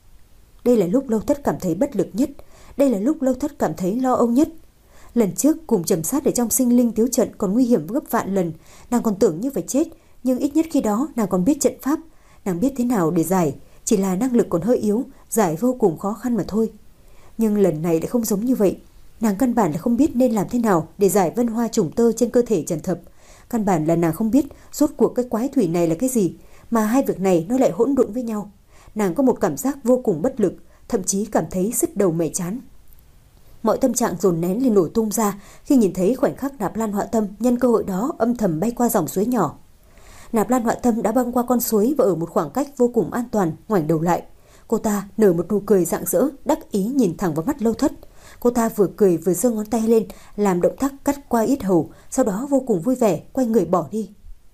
Đây là lúc Lâu Thất cảm thấy bất lực nhất, đây là lúc Lâu Thất cảm thấy lo âu nhất. Lần trước cùng Trầm Sát ở trong Sinh Linh Tiếu trận còn nguy hiểm gấp vạn lần, nàng còn tưởng như phải chết, nhưng ít nhất khi đó nàng còn biết trận pháp, nàng biết thế nào để giải, chỉ là năng lực còn hơi yếu, giải vô cùng khó khăn mà thôi. Nhưng lần này lại không giống như vậy, nàng căn bản là không biết nên làm thế nào để giải vân hoa trùng tơ trên cơ thể Trần Thập. Căn bản là nàng không biết rốt cuộc cái quái thủy này là cái gì, mà hai việc này nó lại hỗn độn với nhau. Nàng có một cảm giác vô cùng bất lực, thậm chí cảm thấy sứt đầu mẻ chán. Mọi tâm trạng dồn nén lên nổ tung ra khi nhìn thấy khoảnh khắc Nạp Lan Họa Tâm nhân cơ hội đó âm thầm bay qua dòng suối nhỏ. Nạp Lan Họa Tâm đã băng qua con suối và ở một khoảng cách vô cùng an toàn, ngoảnh đầu lại. Cô ta nở một nụ cười rạng rỡ, đắc ý nhìn thẳng vào mắt Lâu Thất. Cô ta vừa cười vừa giơ ngón tay lên, làm động tác cắt qua yết hầu, sau đó vô cùng vui vẻ quay người bỏ đi.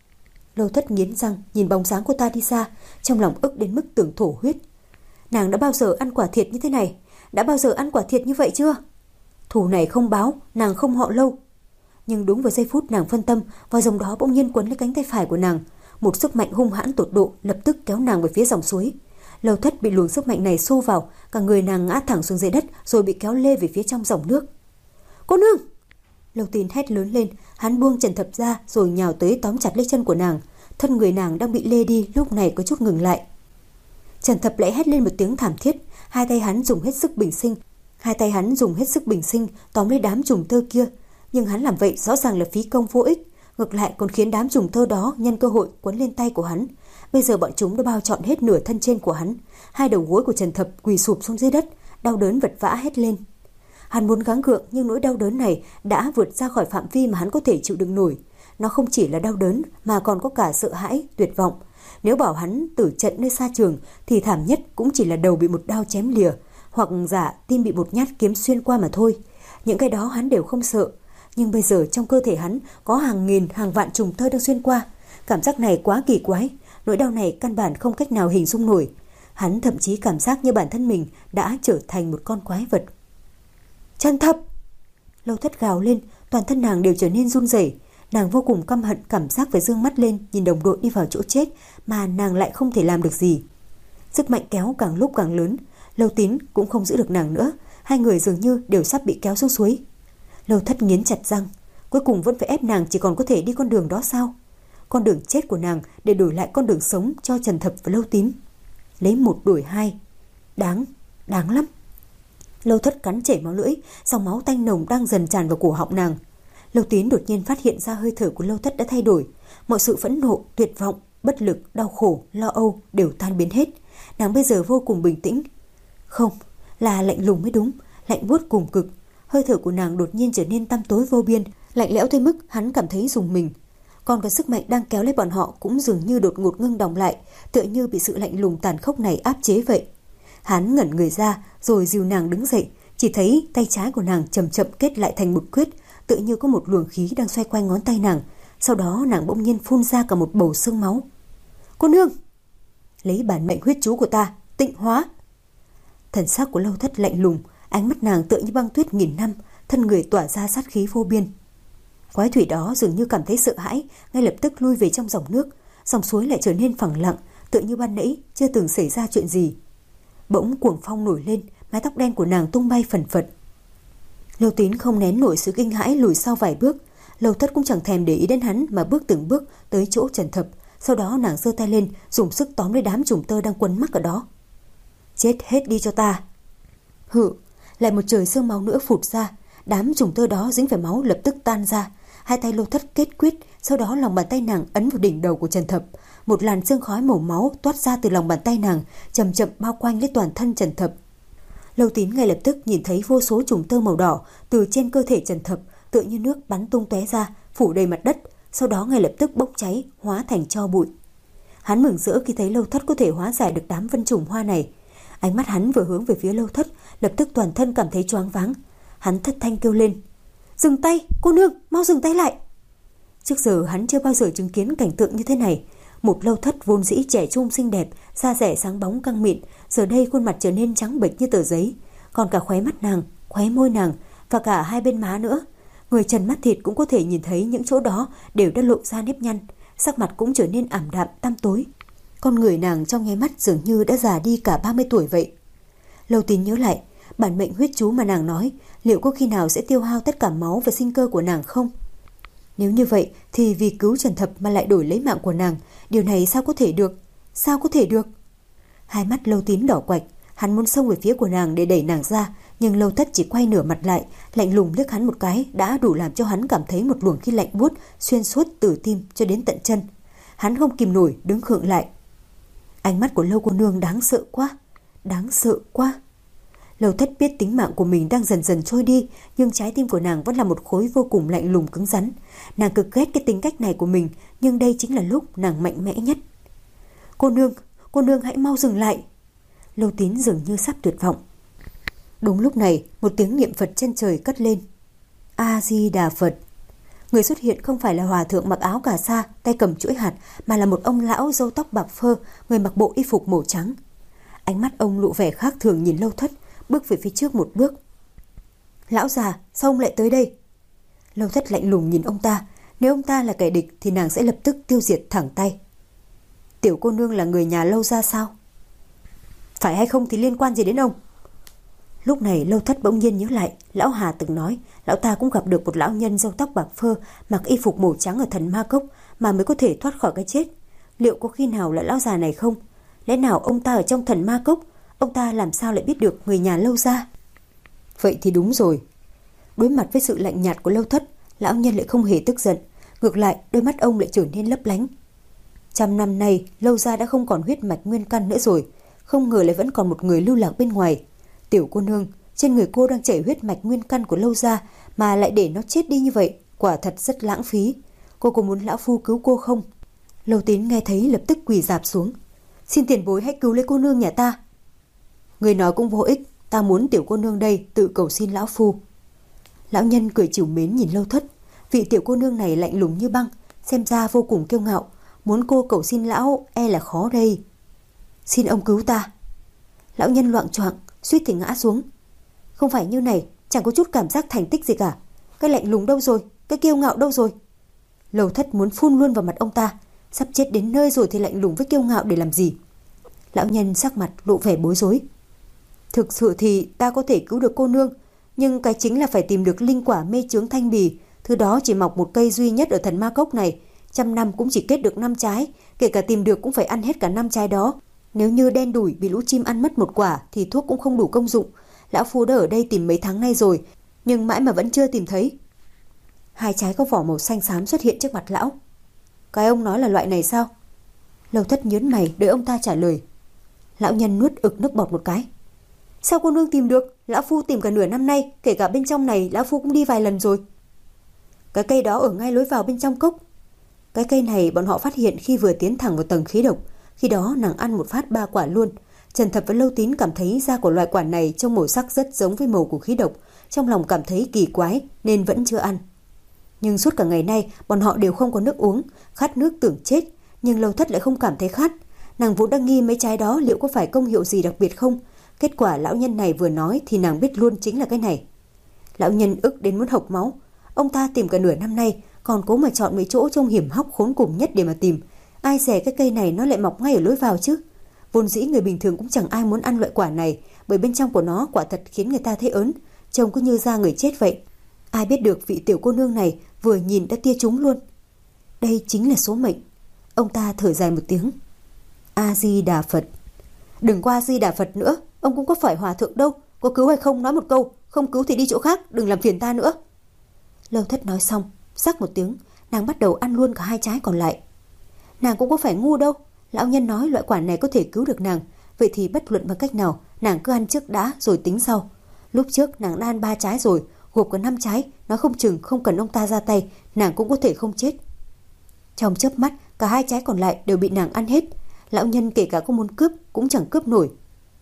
Lâu Thất nghiến răng nhìn bóng dáng cô ta đi xa, trong lòng ức đến mức tưởng thổ huyết. Nàng đã bao giờ ăn quả thiệt như thế này? Đã bao giờ ăn quả thiệt như vậy chưa? Thù này không báo, nàng không họ Lâu. Nhưng đúng vào giây phút nàng phân tâm, vòi rồng đó bỗng nhiên quấn lấy cánh tay phải của nàng. Một sức mạnh hung hãn tột độ lập tức kéo nàng về phía dòng suối. Lâu Thất bị luồng sức mạnh này xô vào, cả người nàng ngã thẳng xuống dưới đất rồi bị kéo lê về phía trong dòng nước. Cô nương! Lâu Tín hét lớn lên, hắn buông Trần Thập ra rồi nhào tới tóm chặt lấy chân của nàng. Thân người nàng đang bị lê đi lúc này có chút ngừng lại. Trần Thập lại hét lên một tiếng thảm thiết, hai tay hắn dùng hết sức bình sinh, hai tay hắn dùng hết sức bình sinh tóm lấy đám trùng tơ kia, nhưng hắn làm vậy rõ ràng là phí công vô ích, ngược lại còn khiến đám trùng tơ đó nhân cơ hội quấn lên tay của hắn. Bây giờ bọn chúng đã bao trọn hết nửa thân trên của hắn. Hai đầu gối của Trần Thập quỳ sụp xuống dưới đất, đau đớn vật vã hét lên. Hắn muốn gắng gượng nhưng nỗi đau đớn này đã vượt ra khỏi phạm vi mà hắn có thể chịu đựng nổi. Nó không chỉ là đau đớn mà còn có cả sợ hãi, tuyệt vọng. Nếu bảo hắn tử trận nơi xa trường thì thảm nhất cũng chỉ là đầu bị một đao chém lìa, hoặc giả tim bị một nhát kiếm xuyên qua mà thôi. Những cái đó hắn đều không sợ. Nhưng bây giờ trong cơ thể hắn có hàng nghìn hàng vạn trùng tơ đang xuyên qua. Cảm giác này quá kỳ quái, nỗi đau này căn bản không cách nào hình dung nổi. Hắn thậm chí cảm giác như bản thân mình đã trở thành một con quái vật. Trần Thập! Lâu Thất gào lên, toàn thân nàng đều trở nên run rẩy. Nàng vô cùng căm hận cảm giác phải dương mắt lên nhìn đồng đội đi vào chỗ chết mà nàng lại không thể làm được gì. Sức mạnh kéo càng lúc càng lớn, Lâu Tín cũng không giữ được nàng nữa, hai người dường như đều sắp bị kéo xuống suối. Lâu Thất nghiến chặt răng, cuối cùng vẫn phải ép nàng chỉ còn có thể đi con đường đó sao? Con đường chết của nàng để đổi lại con đường sống cho Trần Thập và Lâu Tín. Lấy một đổi hai. Đáng, đáng lắm. Lâu Thất cắn chảy máu lưỡi, dòng máu tanh nồng đang dần tràn vào cổ họng nàng. Lâu Tín đột nhiên phát hiện ra hơi thở của Lâu Thất đã thay đổi. Mọi sự phẫn nộ, tuyệt vọng, bất lực, đau khổ, lo âu đều tan biến hết. Nàng bây giờ vô cùng bình tĩnh. Không, là lạnh lùng mới đúng, lạnh buốt cùng cực. Hơi thở của nàng đột nhiên trở nên tăm tối vô biên, lạnh lẽo tới mức hắn cảm thấy rùng mình. Còn cái sức mạnh đang kéo lấy bọn họ cũng dường như đột ngột ngưng đọng lại, tựa như bị sự lạnh lùng tàn khốc này áp chế vậy. Hắn ngẩn người ra rồi dìu nàng đứng dậy, chỉ thấy tay trái của nàng chậm chậm kết lại thành một quyết, tựa như có một luồng khí đang xoay quanh ngón tay nàng. Sau đó nàng bỗng nhiên phun ra cả một bầu xương máu. Cô nương! Lấy bản mệnh huyết chú của ta, tịnh hóa! Thần sắc của Lâu Thất lạnh lùng, ánh mắt nàng tựa như băng tuyết nghìn năm, thân người tỏa ra sát khí vô biên. Quái thủy đó dường như cảm thấy sợ hãi, ngay lập tức lui về trong dòng nước. Dòng suối lại trở nên phẳng lặng, tựa như ban nãy chưa từng xảy ra chuyện gì. Bỗng cuồng phong nổi lên, mái tóc đen của nàng tung bay phần phật. Lâu Tín không nén nổi sự kinh hãi, lùi sau vài bước. Lâu Thất cũng chẳng thèm để ý đến hắn mà bước từng bước tới chỗ Trần Thập. Sau đó nàng giơ tay lên, dùng sức tóm lấy đám trùng tơ đang quấn mắc ở đó. Chết hết đi cho ta! Hự! Lại một trời sương máu nữa phụt ra. Đám trùng tơ đó dính phải máu lập tức tan ra. Hai tay Lâu Thất kết quyết, sau đó lòng bàn tay nàng ấn vào đỉnh đầu của Trần Thập. Một làn sương khói màu máu toát ra từ lòng bàn tay nàng, chậm chậm bao quanh lấy toàn thân Trần Thập. Lâu Tín ngay lập tức nhìn thấy vô số trùng tơ màu đỏ từ trên cơ thể Trần Thập, tựa như nước bắn tung tóe ra, phủ đầy mặt đất, sau đó ngay lập tức bốc cháy, hóa thành tro bụi. Hắn mừng rỡ khi thấy Lâu Thất có thể hóa giải được đám vân trùng hoa này. Ánh mắt hắn vừa hướng về phía Lâu Thất, lập tức toàn thân cảm thấy choáng váng. Hắn thất thanh kêu lên: "Dừng tay, cô nương, mau dừng tay lại!" Trước giờ hắn chưa bao giờ chứng kiến cảnh tượng như thế này. Một Lâu Thất vốn dĩ trẻ trung xinh đẹp, da dẻ sáng bóng căng mịn, giờ đây khuôn mặt trở nên trắng bệch như tờ giấy, còn cả khóe mắt nàng, khóe môi nàng và cả hai bên má nữa. Người trần mắt thịt cũng có thể nhìn thấy những chỗ đó đều đã lộ ra nếp nhăn, sắc mặt cũng trở nên ảm đạm tăm tối. Con người nàng trong nháy mắt dường như đã già đi cả ba mươi tuổi vậy. Lâu Tín nhớ lại, bản mệnh huyết chú mà nàng nói, liệu có khi nào sẽ tiêu hao tất cả máu và sinh cơ của nàng không? Nếu như vậy thì vì cứu Trần Thập mà lại đổi lấy mạng của nàng, điều này sao có thể được? Sao có thể được? Hai mắt Lâu Tín đỏ quạch, hắn muốn xông về phía của nàng để đẩy nàng ra, nhưng Lâu Thất chỉ quay nửa mặt lại, lạnh lùng liếc hắn một cái đã đủ làm cho hắn cảm thấy một luồng khí lạnh buốt xuyên suốt từ tim cho đến tận chân. Hắn không kìm nổi đứng khựng lại. Ánh mắt của Lâu cô nương đáng sợ quá, đáng sợ quá. Lâu Thất biết tính mạng của mình đang dần dần trôi đi, nhưng trái tim của nàng vẫn là một khối vô cùng lạnh lùng cứng rắn. Nàng cực ghét cái tính cách này của mình, nhưng đây chính là lúc nàng mạnh mẽ nhất. Cô nương, cô nương hãy mau dừng lại. Lâu Tín dường như sắp tuyệt vọng. Đúng lúc này, một tiếng niệm Phật chân trời cất lên. A Di Đà Phật. Người xuất hiện không phải là hòa thượng mặc áo cà sa, tay cầm chuỗi hạt, mà là một ông lão râu tóc bạc phơ, người mặc bộ y phục màu trắng. Ánh mắt ông lộ vẻ khác thường nhìn Lâu Thất, bước về phía trước một bước. Lão già, sao ông lại tới đây? Lâu Thất lạnh lùng nhìn ông ta, nếu ông ta là kẻ địch thì nàng sẽ lập tức tiêu diệt thẳng tay. Tiểu cô nương là người nhà Lâu gia sao? Phải hay không thì liên quan gì đến ông? Lúc này Lâu Thất bỗng nhiên nhớ lại, lão Hà từng nói, lão ta cũng gặp được một lão nhân râu tóc bạc phơ, mặc y phục màu trắng ở thần ma cốc mà mới có thể thoát khỏi cái chết. Liệu có khi nào là lão già này không? Lẽ nào ông ta ở trong thần ma cốc? Ông ta làm sao lại biết được người nhà Lâu gia? Vậy thì đúng rồi. Đối mặt với sự lạnh nhạt của Lâu Thất, lão nhân lại không hề tức giận, ngược lại đôi mắt ông lại trở nên lấp lánh. Trăm năm nay Lâu gia đã không còn huyết mạch nguyên căn nữa rồi, không ngờ lại vẫn còn một người lưu lạc bên ngoài. Tiểu cô nương, trên người cô đang chảy huyết mạch nguyên căn của Lâu gia mà lại để nó chết đi như vậy, quả thật rất lãng phí. Cô có muốn lão phu cứu cô không? Lâu Tín nghe thấy lập tức quỳ rạp xuống. Xin tiền bối hãy cứu lấy cô nương nhà ta. Người nói cũng vô ích, ta muốn tiểu cô nương đây tự cầu xin lão phu. Lão nhân cười trìu mến nhìn Lâu Thất. Vị tiểu cô nương này lạnh lùng như băng, xem ra vô cùng kiêu ngạo, muốn cô cầu xin lão e là khó đây. Xin ông cứu ta. Lão nhân loạng choạng, suýt thì ngã xuống. Không phải như này, chẳng có chút cảm giác thành tích gì cả. Cái lạnh lùng đâu rồi, cái kiêu ngạo đâu rồi? Lâu Thất muốn phun luôn vào mặt ông ta. Sắp chết đến nơi rồi thì lạnh lùng với kiêu ngạo để làm gì? Lão nhân sắc mặt lộ vẻ bối rối. Thực sự thì ta có thể cứu được cô nương, nhưng cái chính là phải tìm được linh quả mê chướng thanh bì. Thứ đó chỉ mọc một cây duy nhất ở thần ma cốc này, trăm năm cũng chỉ kết được năm trái, kể cả tìm được cũng phải ăn hết cả năm trái đó. Nếu như đen đủi bị lũ chim ăn mất một quả thì thuốc cũng không đủ công dụng. Lão phu đã ở đây tìm mấy tháng nay rồi, nhưng mãi mà vẫn chưa tìm thấy. Hai trái có vỏ màu xanh xám xuất hiện trước mặt lão. Cái ông nói là loại này sao? Lâu Thất nhớn mày đợi ông ta trả lời. Lão nhân nuốt ực nước bọt một cái. Sao cô nương tìm được? Lão phu tìm cả nửa năm nay, kể cả bên trong này lão phu cũng đi vài lần rồi. Cái cây đó ở ngay lối vào bên trong cốc. Cái cây này bọn họ phát hiện khi vừa tiến thẳng vào tầng khí độc. Khi đó nàng ăn một phát ba quả luôn. Trần Thập với Lâu Tín cảm thấy da của loại quả này trông màu sắc rất giống với màu của khí độc, trong lòng cảm thấy kỳ quái nên vẫn chưa ăn. Nhưng suốt cả ngày nay bọn họ đều không có nước uống, khát nước tưởng chết. Nhưng Lâu Thất lại không cảm thấy khát. Nàng vốn đang nghi mấy trái đó liệu có phải công hiệu gì đặc biệt không. Kết quả lão nhân này vừa nói thì nàng biết luôn chính là cái này. Lão nhân ức đến muốn hộc máu. Ông ta tìm cả nửa năm nay, còn cố mà chọn mấy chỗ trông hiểm hóc khốn cùng nhất để mà tìm. Ai dè cái cây này nó lại mọc ngay ở lối vào chứ. Vốn dĩ người bình thường cũng chẳng ai muốn ăn loại quả này, bởi bên trong của nó quả thật khiến người ta thấy ớn, trông cứ như da người chết vậy. Ai biết được vị tiểu cô nương này vừa nhìn đã tia trúng luôn. Đây chính là số mệnh. Ông ta thở dài một tiếng. A Di Đà Phật. Đừng qua A Di Đà Phật nữa, ông cũng có phải hòa thượng đâu. Có cứu hay không nói một câu, không cứu thì đi chỗ khác, đừng làm phiền ta nữa. Lâu Thất nói xong, rắc một tiếng, nàng bắt đầu ăn luôn cả hai trái còn lại. Nàng cũng có phải ngu đâu. Lão nhân nói loại quả này có thể cứu được nàng, vậy thì bất luận bằng cách nào nàng cứ ăn trước đã rồi tính sau. Lúc trước nàng đã ăn ba trái rồi, gộp có năm trái, nói không chừng không cần ông ta ra tay, nàng cũng có thể không chết. Trong chớp mắt, cả hai trái còn lại đều bị nàng ăn hết. Lão nhân kể cả có muốn cướp cũng chẳng cướp nổi.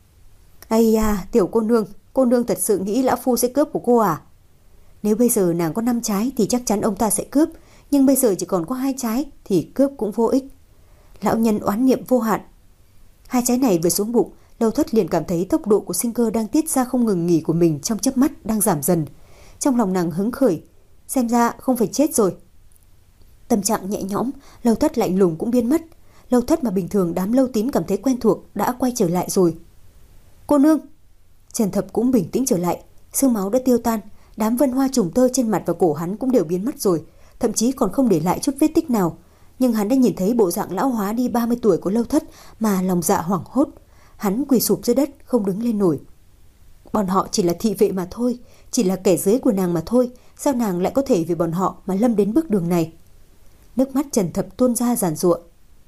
Ây da, tiểu cô nương, cô nương thật sự nghĩ lão phu sẽ cướp của cô à? Nếu bây giờ nàng có năm trái thì chắc chắn ông ta sẽ cướp, nhưng bây giờ chỉ còn có hai trái thì cướp cũng vô ích. Lão nhân oán niệm vô hạn. Hai trái này vừa xuống bụng, Lâu Thất liền cảm thấy tốc độ của sinh cơ đang tiết ra không ngừng nghỉ của mình trong chớp mắt đang giảm dần. Trong lòng nàng hứng khởi, xem ra không phải chết rồi. Tâm trạng nhẹ nhõm, Lâu Thất lạnh lùng cũng biến mất. Lâu Thất mà bình thường đám Lâu Tín cảm thấy quen thuộc đã quay trở lại rồi. Cô nương. Trần Thập cũng bình tĩnh trở lại, sương máu đã tiêu tan, đám vân hoa trùng tơ trên mặt và cổ hắn cũng đều biến mất rồi, thậm chí còn không để lại chút vết tích nào. Nhưng hắn đã nhìn thấy bộ dạng lão hóa đi ba mươi tuổi của Lâu Thất mà lòng dạ hoảng hốt. Hắn quỳ sụp dưới đất không đứng lên nổi. Bọn họ chỉ là thị vệ mà thôi, chỉ là kẻ dưới của nàng mà thôi, sao nàng lại có thể vì bọn họ mà lâm đến bước đường này? Nước mắt Trần Thập tuôn ra giàn giụa.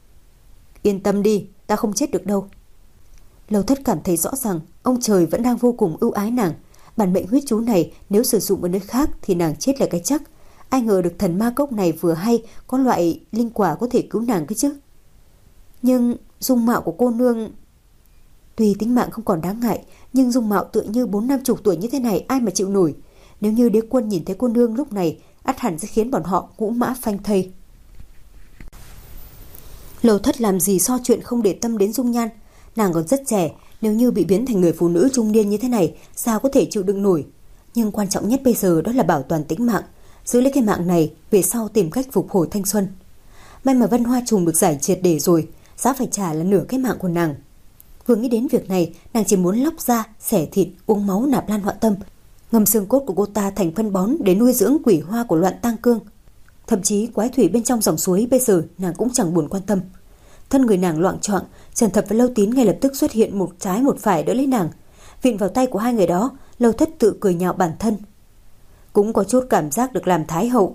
Yên tâm đi, ta không chết được đâu. Lâu Thất cảm thấy rõ ràng ông trời vẫn đang vô cùng ưu ái nàng. Bản mệnh huyết chú này nếu sử dụng ở nơi khác thì nàng chết là cái chắc. Ai ngờ được thần ma cốc này vừa hay có loại linh quả có thể cứu nàng cái chứ. Nhưng dung mạo của cô nương... Tuy tính mạng không còn đáng ngại, nhưng dung mạo tựa như bốn năm chục tuổi như thế này ai mà chịu nổi. Nếu như đế quân nhìn thấy cô nương lúc này, ắt hẳn sẽ khiến bọn họ ngũ mã phanh thây. Lâu Thất làm gì so chuyện không để tâm đến dung nhan. Nàng còn rất trẻ, nếu như bị biến thành người phụ nữ trung niên như thế này, sao có thể chịu đựng nổi. Nhưng quan trọng nhất bây giờ đó là bảo toàn tính mạng. Giữ lấy cái mạng này, về sau tìm cách phục hồi thanh xuân. May mà vân hoa trùng được giải triệt để rồi, giá phải trả là nửa cái mạng của nàng. Vừa nghĩ đến việc này, nàng chỉ muốn lóc da, xẻ thịt, uống máu nạp lan họa tâm, ngâm xương cốt của cô ta thành phân bón để nuôi dưỡng quỷ hoa của loạn tang cương. Thậm chí quái thủy bên trong dòng suối bây giờ nàng cũng chẳng buồn quan tâm. Thân người nàng loạng choạng, Trần Thập và Lâu Tín ngay lập tức xuất hiện một trái một phải đỡ lấy nàng. Vịn vào tay của hai người đó, Lâu Thất tự cười nhạo bản thân. Cũng có chút cảm giác được làm thái hậu.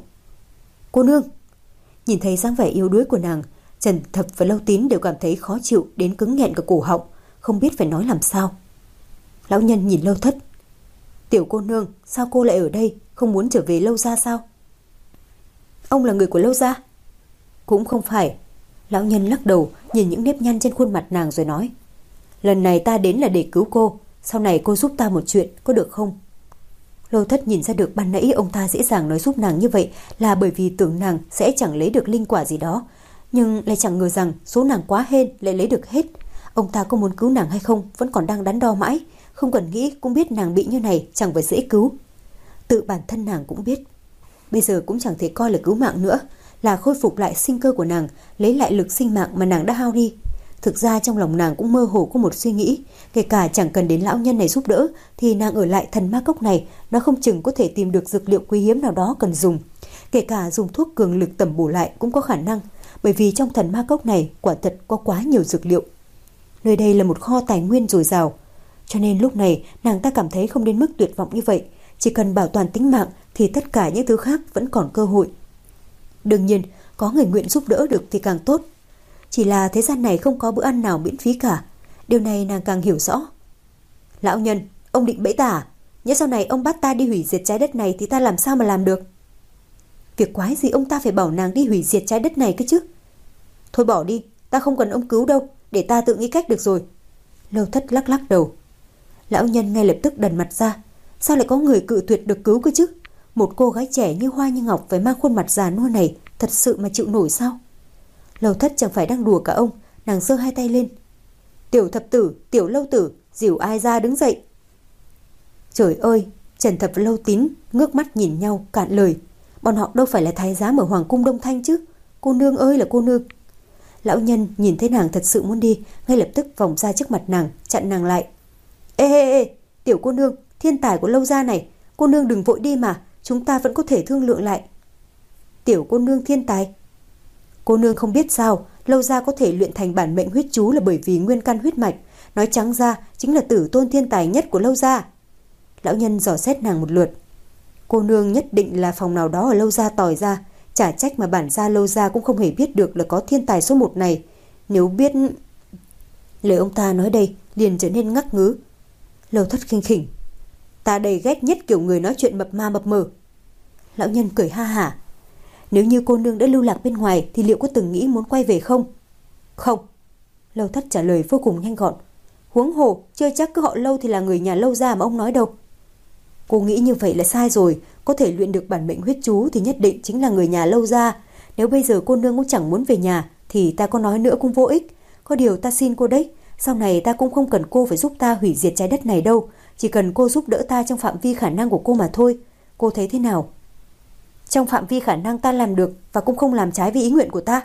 Cô nương. Nhìn thấy dáng vẻ yếu đuối của nàng, Trần Thập và Lâu Tín đều cảm thấy khó chịu đến cứng nghẹn cả cổ họng, không biết phải nói làm sao. Lão nhân nhìn Lâu Thất. Tiểu cô nương, sao cô lại ở đây, không muốn trở về Lâu gia sao? Ông là người của Lâu gia? Cũng không phải. Lão nhân lắc đầu, nhìn những nếp nhăn trên khuôn mặt nàng rồi nói. Lần này ta đến là để cứu cô, sau này cô giúp ta một chuyện, có được không? Lâu Thất nhìn ra được ban nãy ông ta dễ dàng nói giúp nàng như vậy là bởi vì tưởng nàng sẽ chẳng lấy được linh quả gì đó, nhưng lại chẳng ngờ rằng số nàng quá hên lại lấy được hết. Ông ta có muốn cứu nàng hay không vẫn còn đang đắn đo mãi, không cần nghĩ cũng biết nàng bị như này chẳng phải dễ cứu. Tự bản thân nàng cũng biết, bây giờ cũng chẳng thể coi là cứu mạng nữa, là khôi phục lại sinh cơ của nàng, lấy lại lực sinh mạng mà nàng đã hao đi. Thực ra trong lòng nàng cũng mơ hồ có một suy nghĩ, kể cả chẳng cần đến lão nhân này giúp đỡ thì nàng ở lại thần ma cốc này, nó không chừng có thể tìm được dược liệu quý hiếm nào đó cần dùng. Kể cả dùng thuốc cường lực tẩm bổ lại cũng có khả năng, bởi vì trong thần ma cốc này quả thật có quá nhiều dược liệu. Nơi đây là một kho tài nguyên dồi dào, cho nên lúc này nàng ta cảm thấy không đến mức tuyệt vọng như vậy. Chỉ cần bảo toàn tính mạng thì tất cả những thứ khác vẫn còn cơ hội. Đương nhiên, có người nguyện giúp đỡ được thì càng tốt. Chỉ là thế gian này không có bữa ăn nào miễn phí cả. Điều này nàng càng hiểu rõ. Lão nhân, ông định bẫy ta à? Nhớ sau này ông bắt ta đi hủy diệt trái đất này thì ta làm sao mà làm được? Việc quái gì ông ta phải bảo nàng đi hủy diệt trái đất này cơ chứ? Thôi bỏ đi, ta không cần ông cứu đâu, để ta tự nghĩ cách được rồi. Lâu Thất lắc lắc đầu. Lão nhân ngay lập tức đần mặt ra. Sao lại có người cự tuyệt được cứu cơ chứ? Một cô gái trẻ như hoa như ngọc với mang khuôn mặt già nua này thật sự mà chịu nổi sao? Lâu Thất chẳng phải đang đùa cả ông, nàng giơ hai tay lên. Tiểu thập tử, tiểu Lâu tử, dìu ai ra đứng dậy. Trời ơi, Trần Thập và Lâu Tín ngước mắt nhìn nhau cạn lời. Bọn họ đâu phải là thái giám ở Hoàng cung Đông Thanh chứ. Cô nương ơi là cô nương. Lão nhân nhìn thấy nàng thật sự muốn đi, ngay lập tức vòng ra trước mặt nàng, chặn nàng lại. Ê ê ê, tiểu cô nương, thiên tài của Lâu gia này, cô nương đừng vội đi mà, chúng ta vẫn có thể thương lượng lại. Tiểu cô nương thiên tài? Cô nương không biết sao, Lâu gia có thể luyện thành bản mệnh huyết chú là bởi vì nguyên căn huyết mạch, nói trắng ra chính là tử tôn thiên tài nhất của Lâu gia. Lão nhân dò xét nàng một lượt. Cô nương nhất định là phòng nào đó ở Lâu gia tòi ra, chả trách mà bản gia Lâu gia cũng không hề biết được là có thiên tài số một này. Nếu biết... Lời ông ta nói đây liền trở nên ngắc ngứ. Lâu Thất khinh khỉnh. Ta đầy ghét nhất kiểu người nói chuyện mập ma mập mờ. Lão nhân cười ha hả. Nếu như cô nương đã lưu lạc bên ngoài thì liệu có từng nghĩ muốn quay về không? Không. Lâu Thất trả lời vô cùng nhanh gọn. Huống hồ, chưa chắc cứ họ Lâu thì là người nhà Lâu gia mà ông nói đâu. Cô nghĩ như vậy là sai rồi. Có thể luyện được bản mệnh huyết chú thì nhất định chính là người nhà Lâu gia. Nếu bây giờ cô nương cũng chẳng muốn về nhà thì ta có nói nữa cũng vô ích. Có điều ta xin cô đấy, sau này ta cũng không cần cô phải giúp ta hủy diệt trái đất này đâu. Chỉ cần cô giúp đỡ ta trong phạm vi khả năng của cô mà thôi. Cô thấy thế nào? Trong phạm vi khả năng ta làm được và cũng không làm trái với ý nguyện của ta.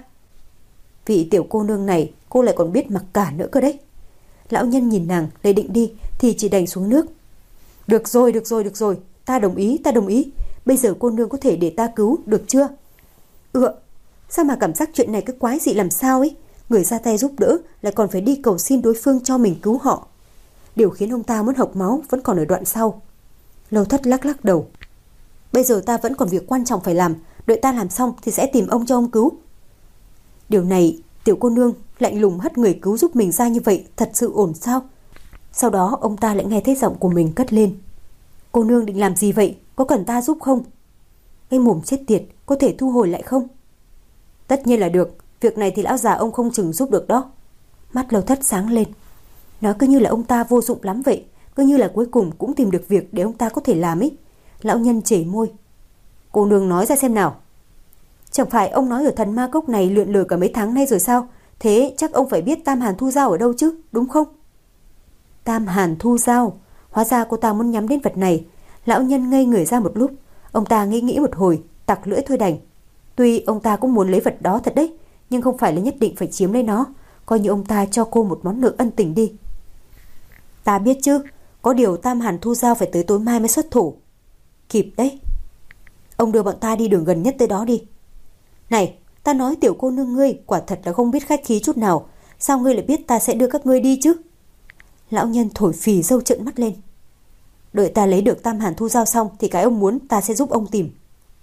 Vị tiểu cô nương này cô lại còn biết mặc cả nữa cơ đấy. Lão nhân nhìn nàng lấy định đi thì chỉ đành xuống nước. Được rồi, được rồi, được rồi, ta đồng ý, ta đồng ý. Bây giờ cô nương có thể để ta cứu, được chưa? Ựa, sao mà cảm giác chuyện này cứ quái dị làm sao ấy. Người ra tay giúp đỡ lại còn phải đi cầu xin đối phương cho mình cứu họ. Điều khiến ông ta muốn hộc máu vẫn còn ở đoạn sau. Lâu Thất lắc lắc đầu. Bây giờ ta vẫn còn việc quan trọng phải làm. Đợi ta làm xong thì sẽ tìm ông cho ông cứu. Điều này, tiểu cô nương lạnh lùng hất người cứu giúp mình ra như vậy thật sự ổn sao? Sau đó ông ta lại nghe thấy giọng của mình cất lên. Cô nương định làm gì vậy? Có cần ta giúp không? Cái mồm chết tiệt, có thể thu hồi lại không? Tất nhiên là được. Việc này thì lão già ông không chừng giúp được đó. Mắt Lâu Thất sáng lên. Nó cứ như là ông ta vô dụng lắm vậy. Cứ như là cuối cùng cũng tìm được việc để ông ta có thể làm ấy. Lão nhân chảy môi. Cô nương nói ra xem nào. Chẳng phải ông nói ở thần ma cốc này luyện lờ cả mấy tháng nay rồi sao? Thế chắc ông phải biết Tam Hàn Thu Dao ở đâu chứ, đúng không? Tam Hàn Thu Dao. Hóa ra cô ta muốn nhắm đến vật này. Lão nhân ngây người ra một lúc. Ông ta nghĩ nghĩ một hồi, tặc lưỡi thôi đành. Tuy ông ta cũng muốn lấy vật đó thật đấy, nhưng không phải là nhất định phải chiếm lấy nó. Coi như ông ta cho cô một món nợ ân tình đi. Ta biết chứ. Có điều Tam Hàn Thu Dao phải tới tối mai mới xuất thủ. Kịp đấy. Ông đưa bọn ta đi đường gần nhất tới đó đi. Này, ta nói tiểu cô nương ngươi quả thật là không biết khách khí chút nào. Sao ngươi lại biết ta sẽ đưa các ngươi đi chứ? Lão nhân thổi phì râu trợn mắt lên. Đợi ta lấy được Tam Hàn Thu Dao xong thì cái ông muốn ta sẽ giúp ông tìm.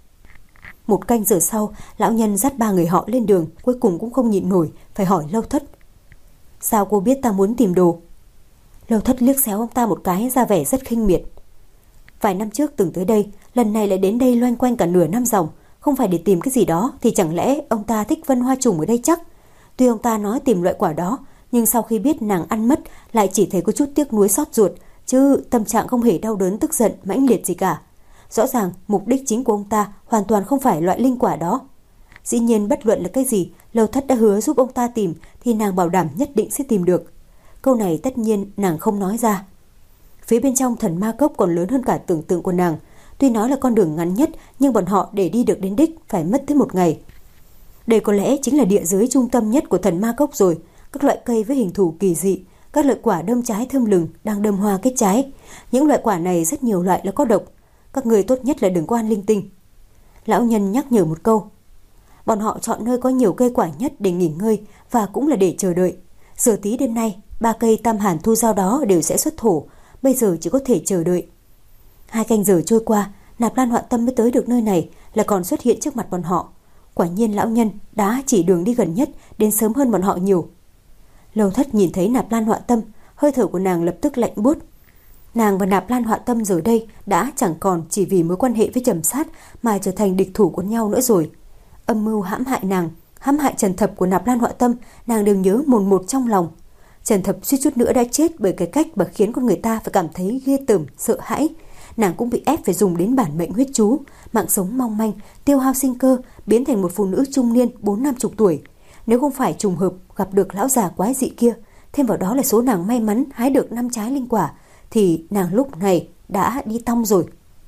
Một canh giờ sau, lão nhân dắt ba người họ lên đường, cuối cùng cũng không nhịn nổi, phải hỏi Lâu Thất. Sao cô biết ta muốn tìm đồ? Lâu Thất liếc xéo ông ta một cái, ra vẻ rất khinh miệt. Vài năm trước từng tới đây, lần này lại đến đây loanh quanh cả nửa năm ròng, không phải để tìm cái gì đó thì chẳng lẽ ông ta thích Vân Hoa Trùng ở đây chắc? Tuy ông ta nói tìm loại quả đó, nhưng sau khi biết nàng ăn mất lại chỉ thấy có chút tiếc nuối xót ruột, chứ tâm trạng không hề đau đớn tức giận mãnh liệt gì cả. Rõ ràng mục đích chính của ông ta hoàn toàn không phải loại linh quả đó. Dĩ nhiên bất luận là cái gì, Lâu Thất đã hứa giúp ông ta tìm thì nàng bảo đảm nhất định sẽ tìm được. Câu này tất nhiên nàng không nói ra. Phía bên trong thần ma cốc còn lớn hơn cả tưởng tượng của nàng. Tuy nói là con đường ngắn nhất, nhưng bọn họ để đi được đến đích phải mất tới một ngày. Đây có lẽ chính là địa giới trung tâm nhất của thần ma cốc rồi. Các loại cây với hình thù kỳ dị, các loại quả đơm trái thơm lừng đang đơm hoa kết trái. Những loại quả này rất nhiều loại là có độc. Các người tốt nhất là đừng có ăn linh tinh. Lão nhân nhắc nhở một câu. Bọn họ chọn nơi có nhiều cây quả nhất để nghỉ ngơi và cũng là để chờ đợi. Giờ tí đêm nay, ba cây Tam Hàn Thu Dao đó đều sẽ xuất thổ. Bây giờ chỉ có thể chờ đợi. Hai canh giờ trôi qua, Nạp Lan Họa Tâm mới tới được nơi này, là còn xuất hiện trước mặt bọn họ. Quả nhiên lão nhân đã chỉ đường đi gần nhất, đến sớm hơn bọn họ nhiều. Lâu Thất nhìn thấy Nạp Lan Họa Tâm, hơi thở của nàng lập tức lạnh buốt. Nàng và Nạp Lan Họa Tâm giờ đây đã chẳng còn chỉ vì mối quan hệ với Trầm Sát mà trở thành địch thủ của nhau nữa rồi. Âm mưu hãm hại nàng, hãm hại Trần Thập của Nạp Lan Họa Tâm, nàng đều nhớ mồn một trong lòng. Trần Thập suýt chút nữa đã chết bởi cái cách mà khiến con người ta phải cảm thấy ghê tởm, sợ hãi. Nàng cũng bị ép phải dùng đến bản mệnh huyết chú, mạng sống mong manh, tiêu hao sinh cơ, biến thành một phụ nữ trung niên bốn năm chục tuổi. Nếu không phải trùng hợp gặp được lão già quái dị kia, thêm vào đó là số nàng may mắn hái được năm trái linh quả, thì nàng lúc này đã đi tong rồi.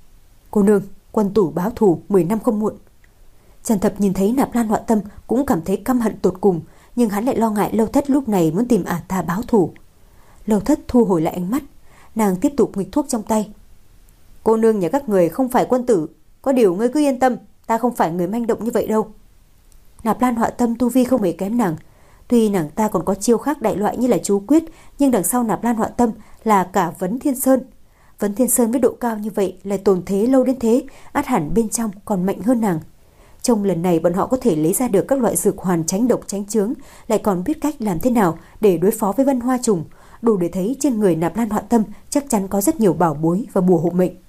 Cô nương, quân tử báo thù mười năm không muộn. Trần Thập nhìn thấy Nạp Lan Họa Tâm cũng cảm thấy căm hận tột cùng, nhưng hắn lại lo ngại Lâu Thất lúc này muốn tìm ả ta báo thù. Lâu Thất thu hồi lại ánh mắt, nàng tiếp tục nghịch thuốc trong tay. Cô nương nhà các người không phải quân tử, có điều ngươi cứ yên tâm, ta không phải người manh động như vậy đâu. Nạp Lan Họa Tâm tu vi không hề kém nàng, tuy nàng ta còn có chiêu khác đại loại như là chú quyết, nhưng đằng sau Nạp Lan Họa Tâm là cả Vấn Thiên Sơn. Vấn Thiên Sơn với độ cao như vậy lại tồn thế lâu đến thế, ắt hẳn bên trong còn mạnh hơn nàng. Trong lần này bọn họ có thể lấy ra được các loại dược hoàn tránh độc tránh chướng, lại còn biết cách làm thế nào để đối phó với Vân Hoa Trùng, đủ để thấy trên người Nạp Lan Họa Tâm chắc chắn có rất nhiều bảo bối và bùa hộ mệnh.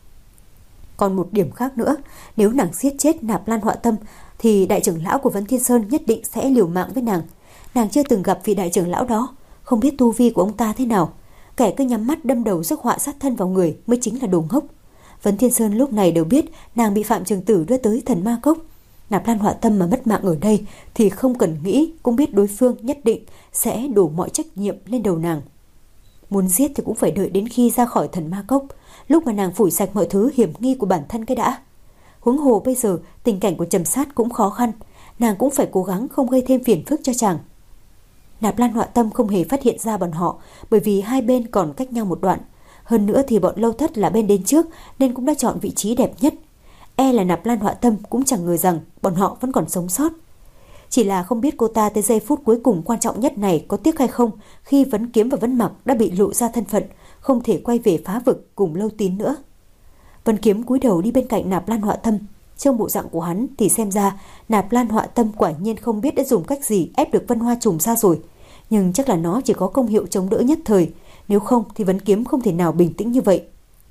Còn một điểm khác nữa, nếu nàng giết chết Nạp Lan Họa Tâm thì đại trưởng lão của Vấn Thiên Sơn nhất định sẽ liều mạng với nàng. Nàng chưa từng gặp vị đại trưởng lão đó, không biết tu vi của ông ta thế nào. Kẻ cứ nhắm mắt đâm đầu rước họa sát thân vào người mới chính là đồ ngốc. Vấn Thiên Sơn lúc này đều biết nàng bị Phạm Trường Tử đưa tới Thần Ma Cốc. Nạp Lan Họa Tâm mà mất mạng ở đây thì không cần nghĩ cũng biết đối phương nhất định sẽ đổ mọi trách nhiệm lên đầu nàng. Muốn giết thì cũng phải đợi đến khi ra khỏi Thần Ma Cốc, lúc mà nàng phủi sạch mọi thứ hiểm nghi của bản thân cái đã. Huống hồ bây giờ tình cảnh của Trầm Sát cũng khó khăn, nàng cũng phải cố gắng không gây thêm phiền phức cho chàng. Nạp Lan Họa Tâm không hề phát hiện ra bọn họ, bởi vì hai bên còn cách nhau một đoạn. Hơn nữa thì bọn Lâu Thất là bên đến trước nên cũng đã chọn vị trí đẹp nhất. E là Nạp Lan Họa Tâm cũng chẳng ngờ rằng bọn họ vẫn còn sống sót. Chỉ là không biết cô ta tới giây phút cuối cùng quan trọng nhất này có tiếc hay không, khi Vấn Kiếm và Vấn Mặc đã bị lộ ra thân phận, không thể quay về phá vực cùng Lâu Tín nữa. Vấn Kiếm cúi đầu đi bên cạnh Nạp Lan Họa Tâm. Trong bộ dạng của hắn thì xem ra Nạp Lan Họa Tâm quả nhiên không biết đã dùng cách gì ép được Vân Hoa Trùng ra rồi. Nhưng chắc là nó chỉ có công hiệu chống đỡ nhất thời, nếu không thì Vấn Kiếm không thể nào bình tĩnh như vậy.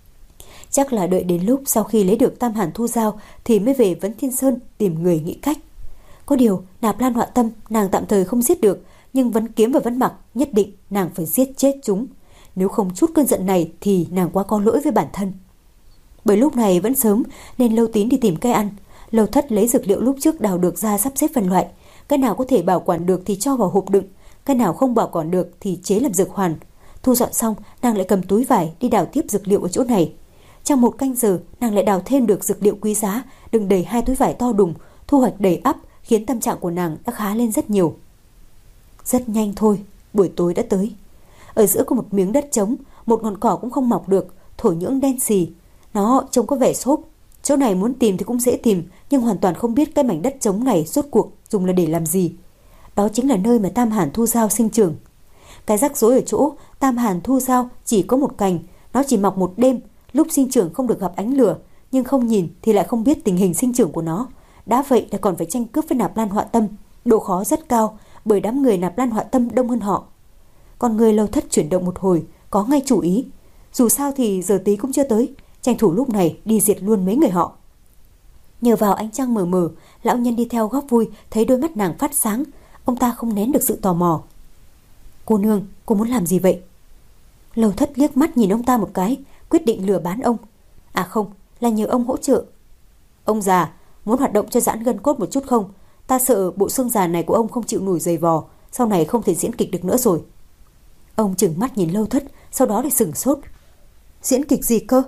Chắc là đợi đến lúc sau khi lấy được Tam Hàn Thu Dao thì mới về Vấn Thiên Sơn tìm người nghĩ cách. Có điều Nạp Lan Họa Tâm nàng tạm thời không giết được, nhưng Vấn Kiếm và Vấn Mặc nhất định nàng phải giết chết chúng. Nếu không chút cơn giận này thì nàng quá có lỗi với bản thân. Bởi lúc này vẫn sớm nên Lâu Tín đi tìm cây ăn. Lâu Thất lấy dược liệu lúc trước đào được ra sắp xếp phân loại, cái nào có thể bảo quản được thì cho vào hộp đựng, cái nào không bảo quản được thì chế làm dược hoàn. Thu dọn xong, nàng lại cầm túi vải đi đào tiếp dược liệu ở chỗ này. Trong một canh giờ, nàng lại đào thêm được dược liệu quý giá, đựng đầy hai túi vải to đùng, thu hoạch đầy ắp, khiến tâm trạng của nàng đã khá lên rất nhiều. Rất nhanh thôi, buổi tối đã tới. Ở giữa có một miếng đất trống, một ngọn cỏ cũng không mọc được, thổ nhưỡng đen xì. Nó trông có vẻ xốp. Chỗ này muốn tìm thì cũng dễ tìm, nhưng hoàn toàn không biết cái mảnh đất trống này rốt cuộc dùng là để làm gì. Đó chính là nơi mà Tam Hàn Thu Dao sinh trưởng. Cái rắc rối ở chỗ Tam Hàn Thu Dao chỉ có một cành, nó chỉ mọc một đêm, lúc sinh trưởng không được gặp ánh lửa, nhưng không nhìn thì lại không biết tình hình sinh trưởng của nó. Đã vậy lại còn phải tranh cướp với Nạp Lan Họa Tâm, độ khó rất cao, bởi đám người Nạp Lan Họa Tâm đông hơn họ. Còn người Lâu Thất chuyển động một hồi, có ngay chủ ý. Dù sao thì giờ tí cũng chưa tới, tranh thủ lúc này đi diệt luôn mấy người họ. Nhờ vào ánh trăng mờ mờ, lão nhân đi theo góp vui, thấy đôi mắt nàng phát sáng, ông ta không nén được sự tò mò. Cô nương, cô muốn làm gì vậy? Lâu Thất liếc mắt nhìn ông ta một cái, quyết định lừa bán ông. À không, là nhờ ông hỗ trợ. Ông già, muốn hoạt động cho giãn gân cốt một chút không? Ta sợ bộ xương già này của ông không chịu nổi giày vò, sau này không thể diễn kịch được nữa rồi. Ông trừng mắt nhìn Lâu Thất, sau đó lại sửng sốt. Diễn kịch gì cơ?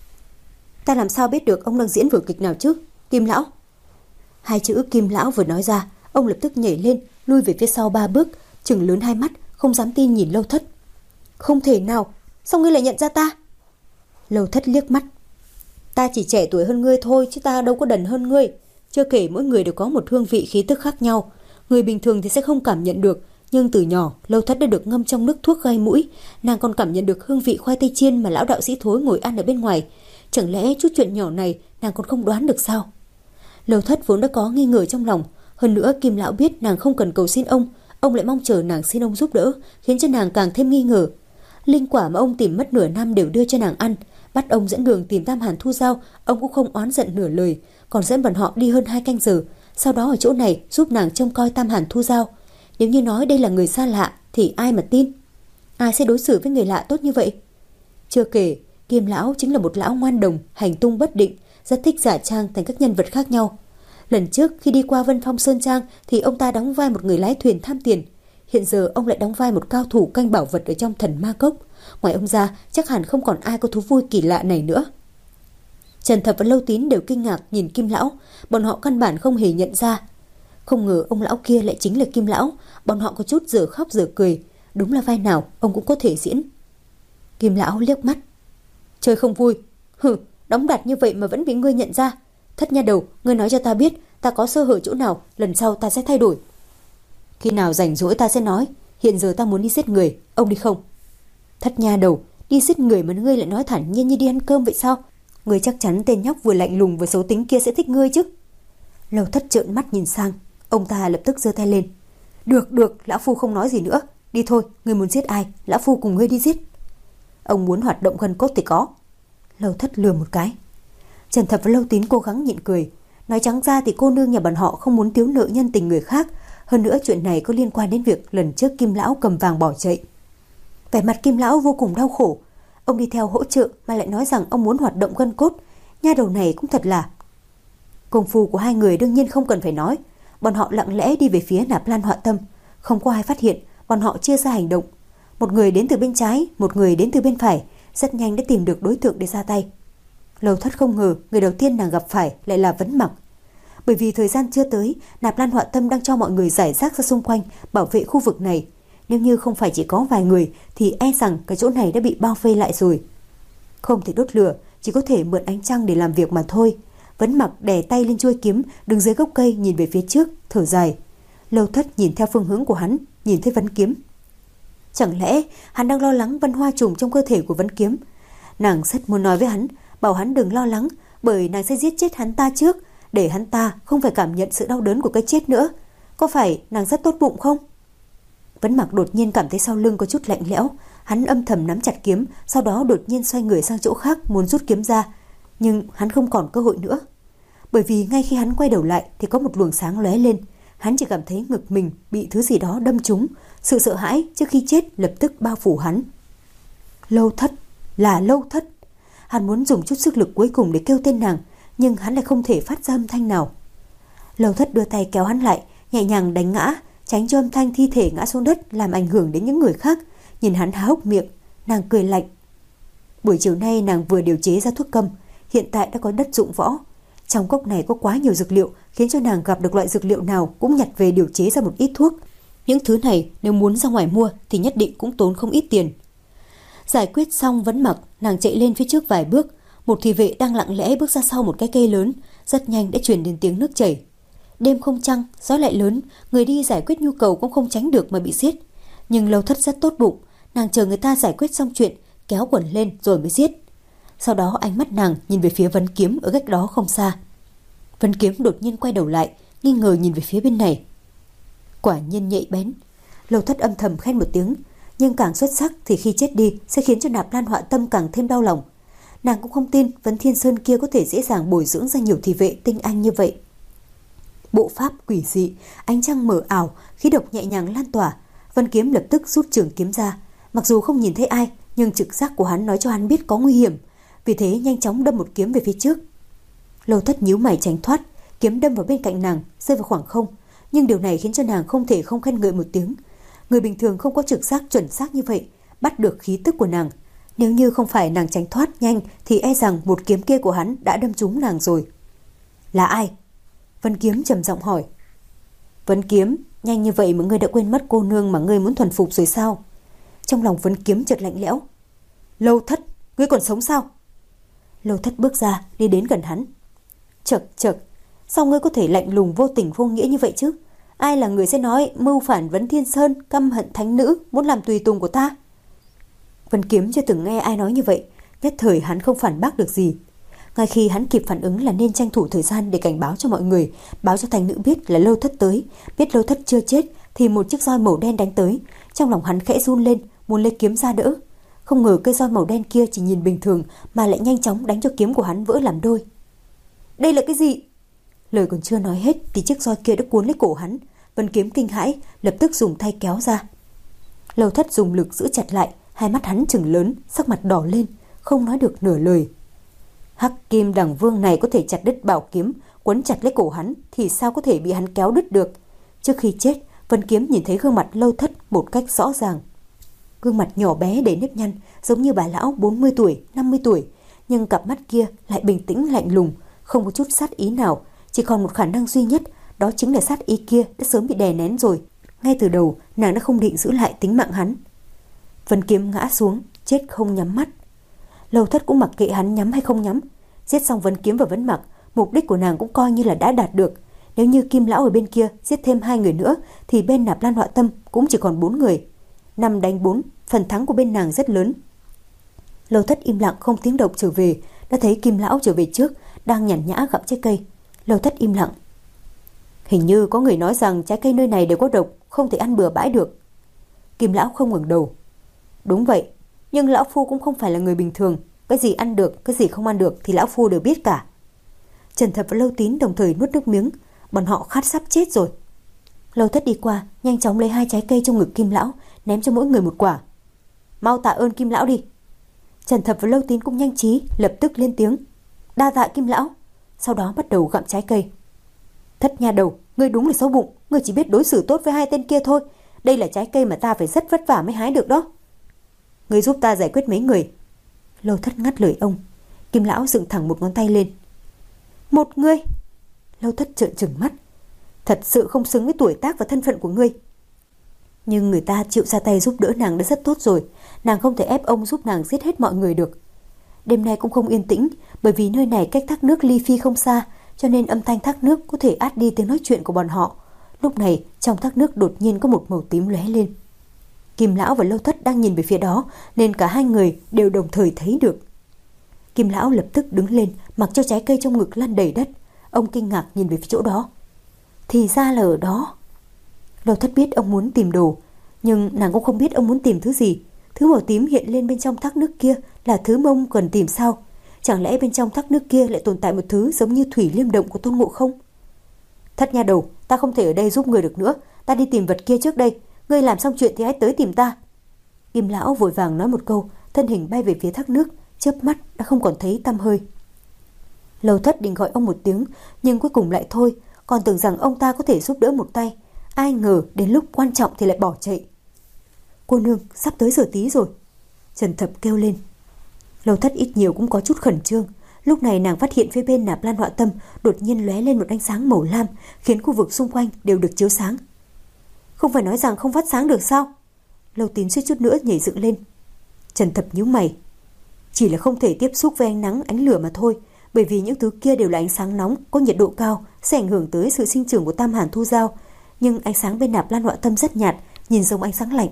Ta làm sao biết được ông đang diễn vở kịch nào chứ? Kim lão. Hai chữ Kim lão vừa nói ra, ông lập tức nhảy lên, lui về phía sau ba bước, trừng lớn hai mắt, không dám tin nhìn Lâu Thất. Không thể nào, sao ngươi lại nhận ra ta? Lâu Thất liếc mắt. Ta chỉ trẻ tuổi hơn ngươi thôi, chứ ta đâu có đần hơn ngươi. Chưa kể mỗi người đều có một hương vị khí tức khác nhau, người bình thường thì sẽ không cảm nhận được, nhưng từ nhỏ Lâu Thất đã được ngâm trong nước thuốc gai mũi, nàng còn cảm nhận được hương vị khoai tây chiên mà lão đạo sĩ Thối ngồi ăn ở bên ngoài. Chẳng lẽ chút chuyện nhỏ này nàng còn không đoán được sao? Lâu Thất vốn đã có nghi ngờ trong lòng, hơn nữa Kim lão biết nàng không cần cầu xin ông, ông lại mong chờ nàng xin ông giúp đỡ, khiến cho nàng càng thêm nghi ngờ. Linh quả mà ông tìm mất nửa năm đều đưa cho nàng ăn, bắt ông dẫn đường tìm Tam Hàn Thu Dao, ông cũng không oán giận nửa lời, còn dẫn bọn họ đi hơn hai canh giờ, sau đó ở chỗ này giúp nàng trông coi Tam Hàn Thu Dao. Nếu như nói đây là người xa lạ thì ai mà tin? Ai sẽ đối xử với người lạ tốt như vậy? Chưa kể Kim lão chính là một lão ngoan đồng, hành tung bất định, rất thích giả trang thành các nhân vật khác nhau. Lần trước khi đi qua Vân Phong Sơn Trang thì ông ta đóng vai một người lái thuyền tham tiền. Hiện giờ ông lại đóng vai một cao thủ canh bảo vật ở trong thần ma cốc. Ngoài ông ra chắc hẳn không còn ai có thú vui kỳ lạ này nữa. Trần Thập và Lâu Tín đều kinh ngạc nhìn Kim Lão. Bọn họ căn bản không hề nhận ra. Không ngờ ông lão kia lại chính là Kim Lão. Bọn họ có chút giờ khóc giờ cười. Đúng là vai nào ông cũng có thể diễn. Kim Lão liếc mắt. Chơi không vui. Hừ, đóng đặt như vậy mà vẫn bị ngươi nhận ra. Thất nha đầu, ngươi nói cho ta biết ta có sơ hở chỗ nào, lần sau ta sẽ thay đổi. Khi nào rảnh rỗi ta sẽ nói. Hiện giờ ta muốn đi giết người, ông đi không? Thất nha đầu, đi giết người mà ngươi lại nói thản nhiên như đi ăn cơm vậy sao? Ngươi chắc chắn tên nhóc vừa lạnh lùng vừa xấu tính kia sẽ thích ngươi chứ? Lâu Thất trợn mắt nhìn sang. Ông ta lập tức giơ tay lên. Được, được, lão phu không nói gì nữa. Đi thôi, ngươi muốn giết ai, lão phu cùng ngươi đi giết. Ông muốn hoạt động gân cốt thì có. Lâu Thất lừa một cái. Trần Thập và Lâu Tín cố gắng nhịn cười. Nói trắng ra thì cô nương nhà bọn họ không muốn thiếu nợ nhân tình người khác. Hơn nữa chuyện này có liên quan đến việc lần trước Kim Lão cầm vàng bỏ chạy. Vẻ mặt Kim Lão vô cùng đau khổ. Ông đi theo hỗ trợ mà lại nói rằng ông muốn hoạt động gân cốt. Nha đầu này cũng thật là... Công phu của hai người đương nhiên không cần phải nói. Bọn họ lặng lẽ đi về phía Nạp Lan Họa Tâm. Không có ai phát hiện. Bọn họ chia ra hành động. Một người đến từ bên trái, một người đến từ bên phải. Rất nhanh đã tìm được đối tượng để ra tay. Lâu Thất không ngờ người đầu tiên nàng gặp phải lại là Vấn Mặc. Bởi vì thời gian chưa tới, Nạp Lan Họa Tâm đang cho mọi người giải rác ra xung quanh, bảo vệ khu vực này. Nếu như không phải chỉ có vài người thì e rằng cái chỗ này đã bị bao vây lại rồi. Không thể đốt lửa, chỉ có thể mượn ánh trăng để làm việc mà thôi. Vấn Mặc đè tay lên chuôi kiếm, đứng dưới gốc cây nhìn về phía trước, thở dài. Lâu Thất nhìn theo phương hướng của hắn, nhìn thấy Vấn Kiếm. Chẳng lẽ hắn đang lo lắng Vân Hoa trùng trong cơ thể của Vấn Kiếm? Nàng rất muốn nói với hắn, bảo hắn đừng lo lắng, bởi nàng sẽ giết chết hắn ta trước, để hắn ta không phải cảm nhận sự đau đớn của cái chết nữa. Có phải nàng rất tốt bụng không? Vấn Mặc đột nhiên cảm thấy sau lưng có chút lạnh lẽo. Hắn âm thầm nắm chặt kiếm, sau đó đột nhiên xoay người sang chỗ khác muốn rút kiếm ra. Nhưng hắn không còn cơ hội nữa. Bởi vì ngay khi hắn quay đầu lại thì có một luồng sáng lóe lên. Hắn chỉ cảm thấy ngực mình bị thứ gì đó đâm trúng. Sự sợ hãi trước khi chết lập tức bao phủ hắn. Lâu Thất, là Lâu Thất. Hắn muốn dùng chút sức lực cuối cùng để kêu tên nàng, nhưng hắn lại không thể phát ra âm thanh nào. Lâu Thất đưa tay kéo hắn lại, nhẹ nhàng đánh ngã, tránh cho âm thanh thi thể ngã xuống đất làm ảnh hưởng đến những người khác. Nhìn hắn há hốc miệng, nàng cười lạnh. Buổi chiều nay nàng vừa điều chế ra thuốc câm, hiện tại đã có đất dụng võ. Trong cốc này có quá nhiều dược liệu, khiến cho nàng gặp được loại dược liệu nào cũng nhặt về điều chế ra một ít thuốc. Những thứ này nếu muốn ra ngoài mua thì nhất định cũng tốn không ít tiền. Giải quyết xong Vấn Mặc, nàng chạy lên phía trước vài bước. Một thị vệ đang lặng lẽ bước ra sau một cái cây lớn, rất nhanh đã truyền đến tiếng nước chảy. Đêm không trăng, gió lại lớn, người đi giải quyết nhu cầu cũng không tránh được mà bị giết. Nhưng Lâu Thất rất tốt bụng, nàng chờ người ta giải quyết xong chuyện, kéo quần lên rồi mới giết. Sau đó ánh mắt nàng nhìn về phía Vấn Kiếm ở cách đó không xa. Vấn Kiếm đột nhiên quay đầu lại, nghi ngờ nhìn về phía bên này. Quả nhiên nhạy bén. Lâu Thất âm thầm khen một tiếng, nhưng càng xuất sắc thì khi chết đi sẽ khiến cho Nạp Lan Họa Tâm càng thêm đau lòng. Nàng cũng không tin Vấn Thiên Sơn kia có thể dễ dàng bồi dưỡng ra nhiều thị vệ tinh anh như vậy. Bộ pháp quỷ dị, ánh trăng mờ ảo, khí độc nhẹ nhàng lan tỏa. Vân Kiếm lập tức rút trường kiếm ra. Mặc dù không nhìn thấy ai, nhưng trực giác của hắn nói cho hắn biết có nguy hiểm, vì thế nhanh chóng đâm một kiếm về phía trước. Lâu Thất nhíu mày tránh thoát, kiếm đâm vào bên cạnh nàng, rơi vào khoảng không. Nhưng điều này khiến cho nàng không thể không khen ngợi một tiếng. Người bình thường không có trực giác chuẩn xác như vậy, bắt được khí tức của nàng. Nếu như không phải nàng tránh thoát nhanh thì e rằng một kiếm kia của hắn đã đâm trúng nàng rồi. Là ai? Vân Kiếm trầm giọng hỏi. Vân Kiếm, nhanh như vậy mà ngươi đã quên mất cô nương mà ngươi muốn thuần phục rồi sao? Trong lòng Vân Kiếm chợt lạnh lẽo. Lâu Thất, ngươi còn sống sao? Lâu Thất bước ra, đi đến gần hắn. Chậc chậc, sao ngươi có thể lạnh lùng vô tình vô nghĩa như vậy chứ? Ai là người sẽ nói mưu phản Vấn Thiên Sơn, căm hận thánh nữ, muốn làm tùy tùng của ta? Vân Kiếm chưa từng nghe ai nói như vậy, nhất thời hắn không phản bác được gì. Ngay khi hắn kịp phản ứng là nên tranh thủ thời gian để cảnh báo cho mọi người, báo cho thánh nữ biết là Lâu Thất tới. Biết Lâu Thất chưa chết thì một chiếc roi màu đen đánh tới. Trong lòng hắn khẽ run lên, muốn lấy kiếm ra đỡ. Không ngờ cây roi màu đen kia chỉ nhìn bình thường mà lại nhanh chóng đánh cho kiếm của hắn vỡ làm đôi. Đây là cái gì? Lời còn chưa nói hết thì chiếc roi kia đã cuốn lấy cổ hắn. Vân Kiếm kinh hãi, lập tức dùng tay kéo ra. Lâu Thất dùng lực giữ chặt lại, hai mắt hắn trừng lớn, sắc mặt đỏ lên, không nói được nửa lời. Hắc Kim Đằng Vương này có thể chặt đứt bảo kiếm, quấn chặt lấy cổ hắn thì sao có thể bị hắn kéo đứt được. Trước khi chết, Vân Kiếm nhìn thấy gương mặt Lâu Thất một cách rõ ràng. Gương mặt nhỏ bé đầy nếp nhăn, giống như bà lão bốn mươi tuổi, năm mươi tuổi, nhưng cặp mắt kia lại bình tĩnh lạnh lùng, không có chút sát ý nào, chỉ còn một khả năng duy nhất, đó chính là sát ý kia đã sớm bị đè nén rồi. Ngay từ đầu, nàng đã không định giữ lại tính mạng hắn. Vân Kiếm ngã xuống, chết không nhắm mắt. Lâu Thất cũng mặc kệ hắn nhắm hay không nhắm. Giết xong Vân Kiếm và Vấn Mặc, mục đích của nàng cũng coi như là đã đạt được. Nếu như Kim lão ở bên kia giết thêm hai người nữa thì bên Nạp Lan Họa Tâm cũng chỉ còn bốn người. Năm đánh bốn, phần thắng của bên nàng rất lớn. Lâu Thất im lặng không tiếng động trở về, đã thấy Kim lão trở về trước, đang nhàn nhã gặm trái cây. Lâu Thất im lặng. Hình như có người nói rằng trái cây nơi này đều có độc, không thể ăn bừa bãi được. Kim lão không ngẩng đầu. Đúng vậy, nhưng lão phu cũng không phải là người bình thường, cái gì ăn được, cái gì không ăn được thì lão phu đều biết cả. Trần Thập và Lâu Tín đồng thời nuốt nước miếng, bọn họ khát sắp chết rồi. Lâu Thất đi qua, nhanh chóng lấy hai trái cây trong ngực Kim lão, ném cho mỗi người một quả. Mau tạ ơn Kim lão đi. Trần Thập và Lâu Tín cũng nhanh trí, lập tức lên tiếng. Đa tạ Kim lão. Sau đó bắt đầu gặm trái cây. Thất nha đầu, ngươi đúng là xấu bụng, ngươi chỉ biết đối xử tốt với hai tên kia thôi. Đây là trái cây mà ta phải rất vất vả mới hái được đó. Ngươi giúp ta giải quyết mấy người. Lâu Thất ngắt lời ông. Kim lão dựng thẳng một ngón tay lên. Một người. Lâu Thất trợn trừng mắt. Thật sự không xứng với tuổi tác và thân phận của ngươi. Nhưng người ta chịu ra tay giúp đỡ nàng đã rất tốt rồi. Nàng không thể ép ông giúp nàng giết hết mọi người được. Đêm nay cũng không yên tĩnh, bởi vì nơi này cách thác nước Ly Phi không xa, cho nên âm thanh thác nước có thể át đi tiếng nói chuyện của bọn họ. Lúc này trong thác nước đột nhiên có một màu tím lóe lên. Kim lão và Lâu Thất đang nhìn về phía đó, nên cả hai người đều đồng thời thấy được. Kim lão lập tức đứng lên, mặc cho trái cây trong ngực lăn đầy đất. Ông kinh ngạc nhìn về phía chỗ đó. Thì ra là ở đó. Lâu Thất biết ông muốn tìm đồ, nhưng nàng cũng không biết ông muốn tìm thứ gì. Thứ màu tím hiện lên bên trong thác nước kia là thứ mà ông cần tìm sao? Chẳng lẽ bên trong thác nước kia lại tồn tại một thứ giống như thủy liêm động của Tôn Ngộ Không? Thất nha đầu, ta không thể ở đây giúp người được nữa, ta đi tìm vật kia trước đây. Ngươi làm xong chuyện thì hãy tới tìm ta. Kim lão vội vàng nói một câu, thân hình bay về phía thác nước, chớp mắt đã không còn thấy tăm hơi. Lâu Thất định gọi ông một tiếng, nhưng cuối cùng lại thôi, còn tưởng rằng ông ta có thể giúp đỡ một tay. Ai ngờ đến lúc quan trọng thì lại bỏ chạy. Cô nương, sắp tới giờ tí rồi. Trần Thập kêu lên. Lâu Thất ít nhiều cũng có chút khẩn trương. Lúc này nàng phát hiện phía bên Nạp Lan Họa Tâm đột nhiên lóe lên một ánh sáng màu lam, khiến khu vực xung quanh đều được chiếu sáng. Không phải nói rằng không phát sáng được sao? Lâu Tín suýt chút nữa nhảy dựng lên. Trần Thập nhíu mày. Chỉ là không thể tiếp xúc với ánh nắng, ánh lửa mà thôi, bởi vì những thứ kia đều là ánh sáng nóng, có nhiệt độ cao, sẽ ảnh hưởng tới sự sinh trưởng của Tam Hàn Thu Dao. Nhưng ánh sáng bên Nạp Lan Họa Tâm rất nhạt, nhìn giống ánh sáng lạnh.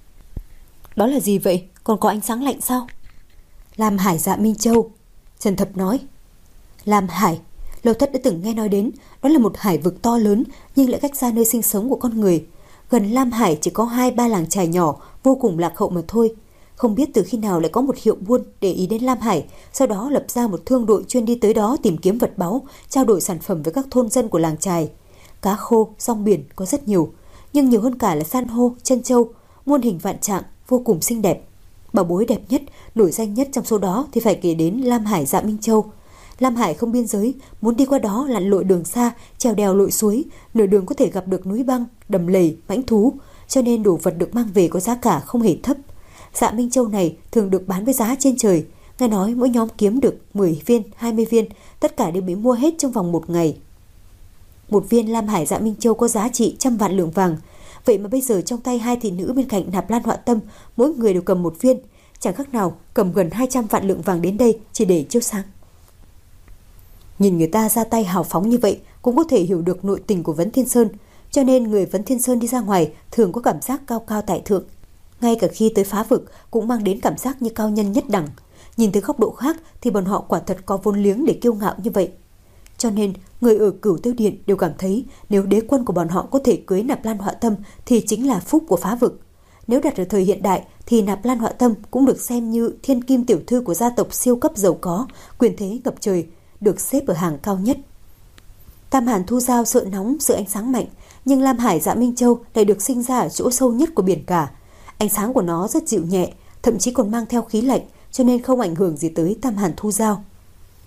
Đó là gì vậy? Còn có ánh sáng lạnh sao? Lam Hải Dạ Minh Châu. Trần Thập nói. Lam Hải, Lâu Thất đã từng nghe nói đến, đó là một hải vực to lớn nhưng lại cách xa nơi sinh sống của con người. Gần Lam Hải chỉ có hai ba làng chài nhỏ vô cùng lạc hậu mà thôi. Không biết từ khi nào lại có một hiệu buôn để ý đến Lam Hải, sau đó lập ra một thương đội chuyên đi tới đó tìm kiếm vật báu, trao đổi sản phẩm với các thôn dân của làng chài. Cá khô, rong biển có rất nhiều, nhưng nhiều hơn cả là san hô, trân châu, muôn hình vạn trạng, vô cùng xinh đẹp. Bảo bối đẹp nhất, nổi danh nhất trong số đó thì phải kể đến Lam Hải Dạ Minh Châu. Lam Hải không biên giới, muốn đi qua đó lặn lội đường xa, trèo đèo lội suối, nửa đường có thể gặp được núi băng, đầm lầy, mãnh thú, cho nên đồ vật được mang về có giá cả không hề thấp. Dạ Minh Châu này thường được bán với giá trên trời, nghe nói mỗi nhóm kiếm được mười viên, hai mươi viên, tất cả đều bị mua hết trong vòng một ngày. Một viên Lam Hải Dạ Minh Châu có giá trị trăm vạn lượng vàng, vậy mà bây giờ trong tay hai thị nữ bên cạnh Nạp Lan Họa Tâm, mỗi người đều cầm một viên, chẳng khác nào cầm gần hai trăm vạn lượng vàng đến đây chỉ để chiếu sáng. Nhìn người ta ra tay hào phóng như vậy cũng có thể hiểu được nội tình của Vấn Thiên Sơn, cho nên người Vấn Thiên Sơn đi ra ngoài thường có cảm giác cao cao tại thượng. Ngay cả khi tới phá vực cũng mang đến cảm giác như cao nhân nhất đẳng. Nhìn từ góc độ khác thì bọn họ quả thật có vốn liếng để kiêu ngạo như vậy. Cho nên người ở Cửu Tiêu Điện đều cảm thấy nếu đế quân của bọn họ có thể cưới Nạp Lan Họa Tâm thì chính là phúc của phá vực. Nếu đặt ở thời hiện đại thì Nạp Lan Họa Tâm cũng được xem như thiên kim tiểu thư của gia tộc siêu cấp giàu có, quyền thế ngập trời, được xếp ở hàng cao nhất. Tam Hàn Thu Dao sợ nóng, sợ ánh sáng mạnh, nhưng Lam Hải Dạ Minh Châu lại được sinh ra ở chỗ sâu nhất của biển cả. Ánh sáng của nó rất dịu nhẹ, thậm chí còn mang theo khí lạnh, cho nên không ảnh hưởng gì tới Tam Hàn Thu Dao.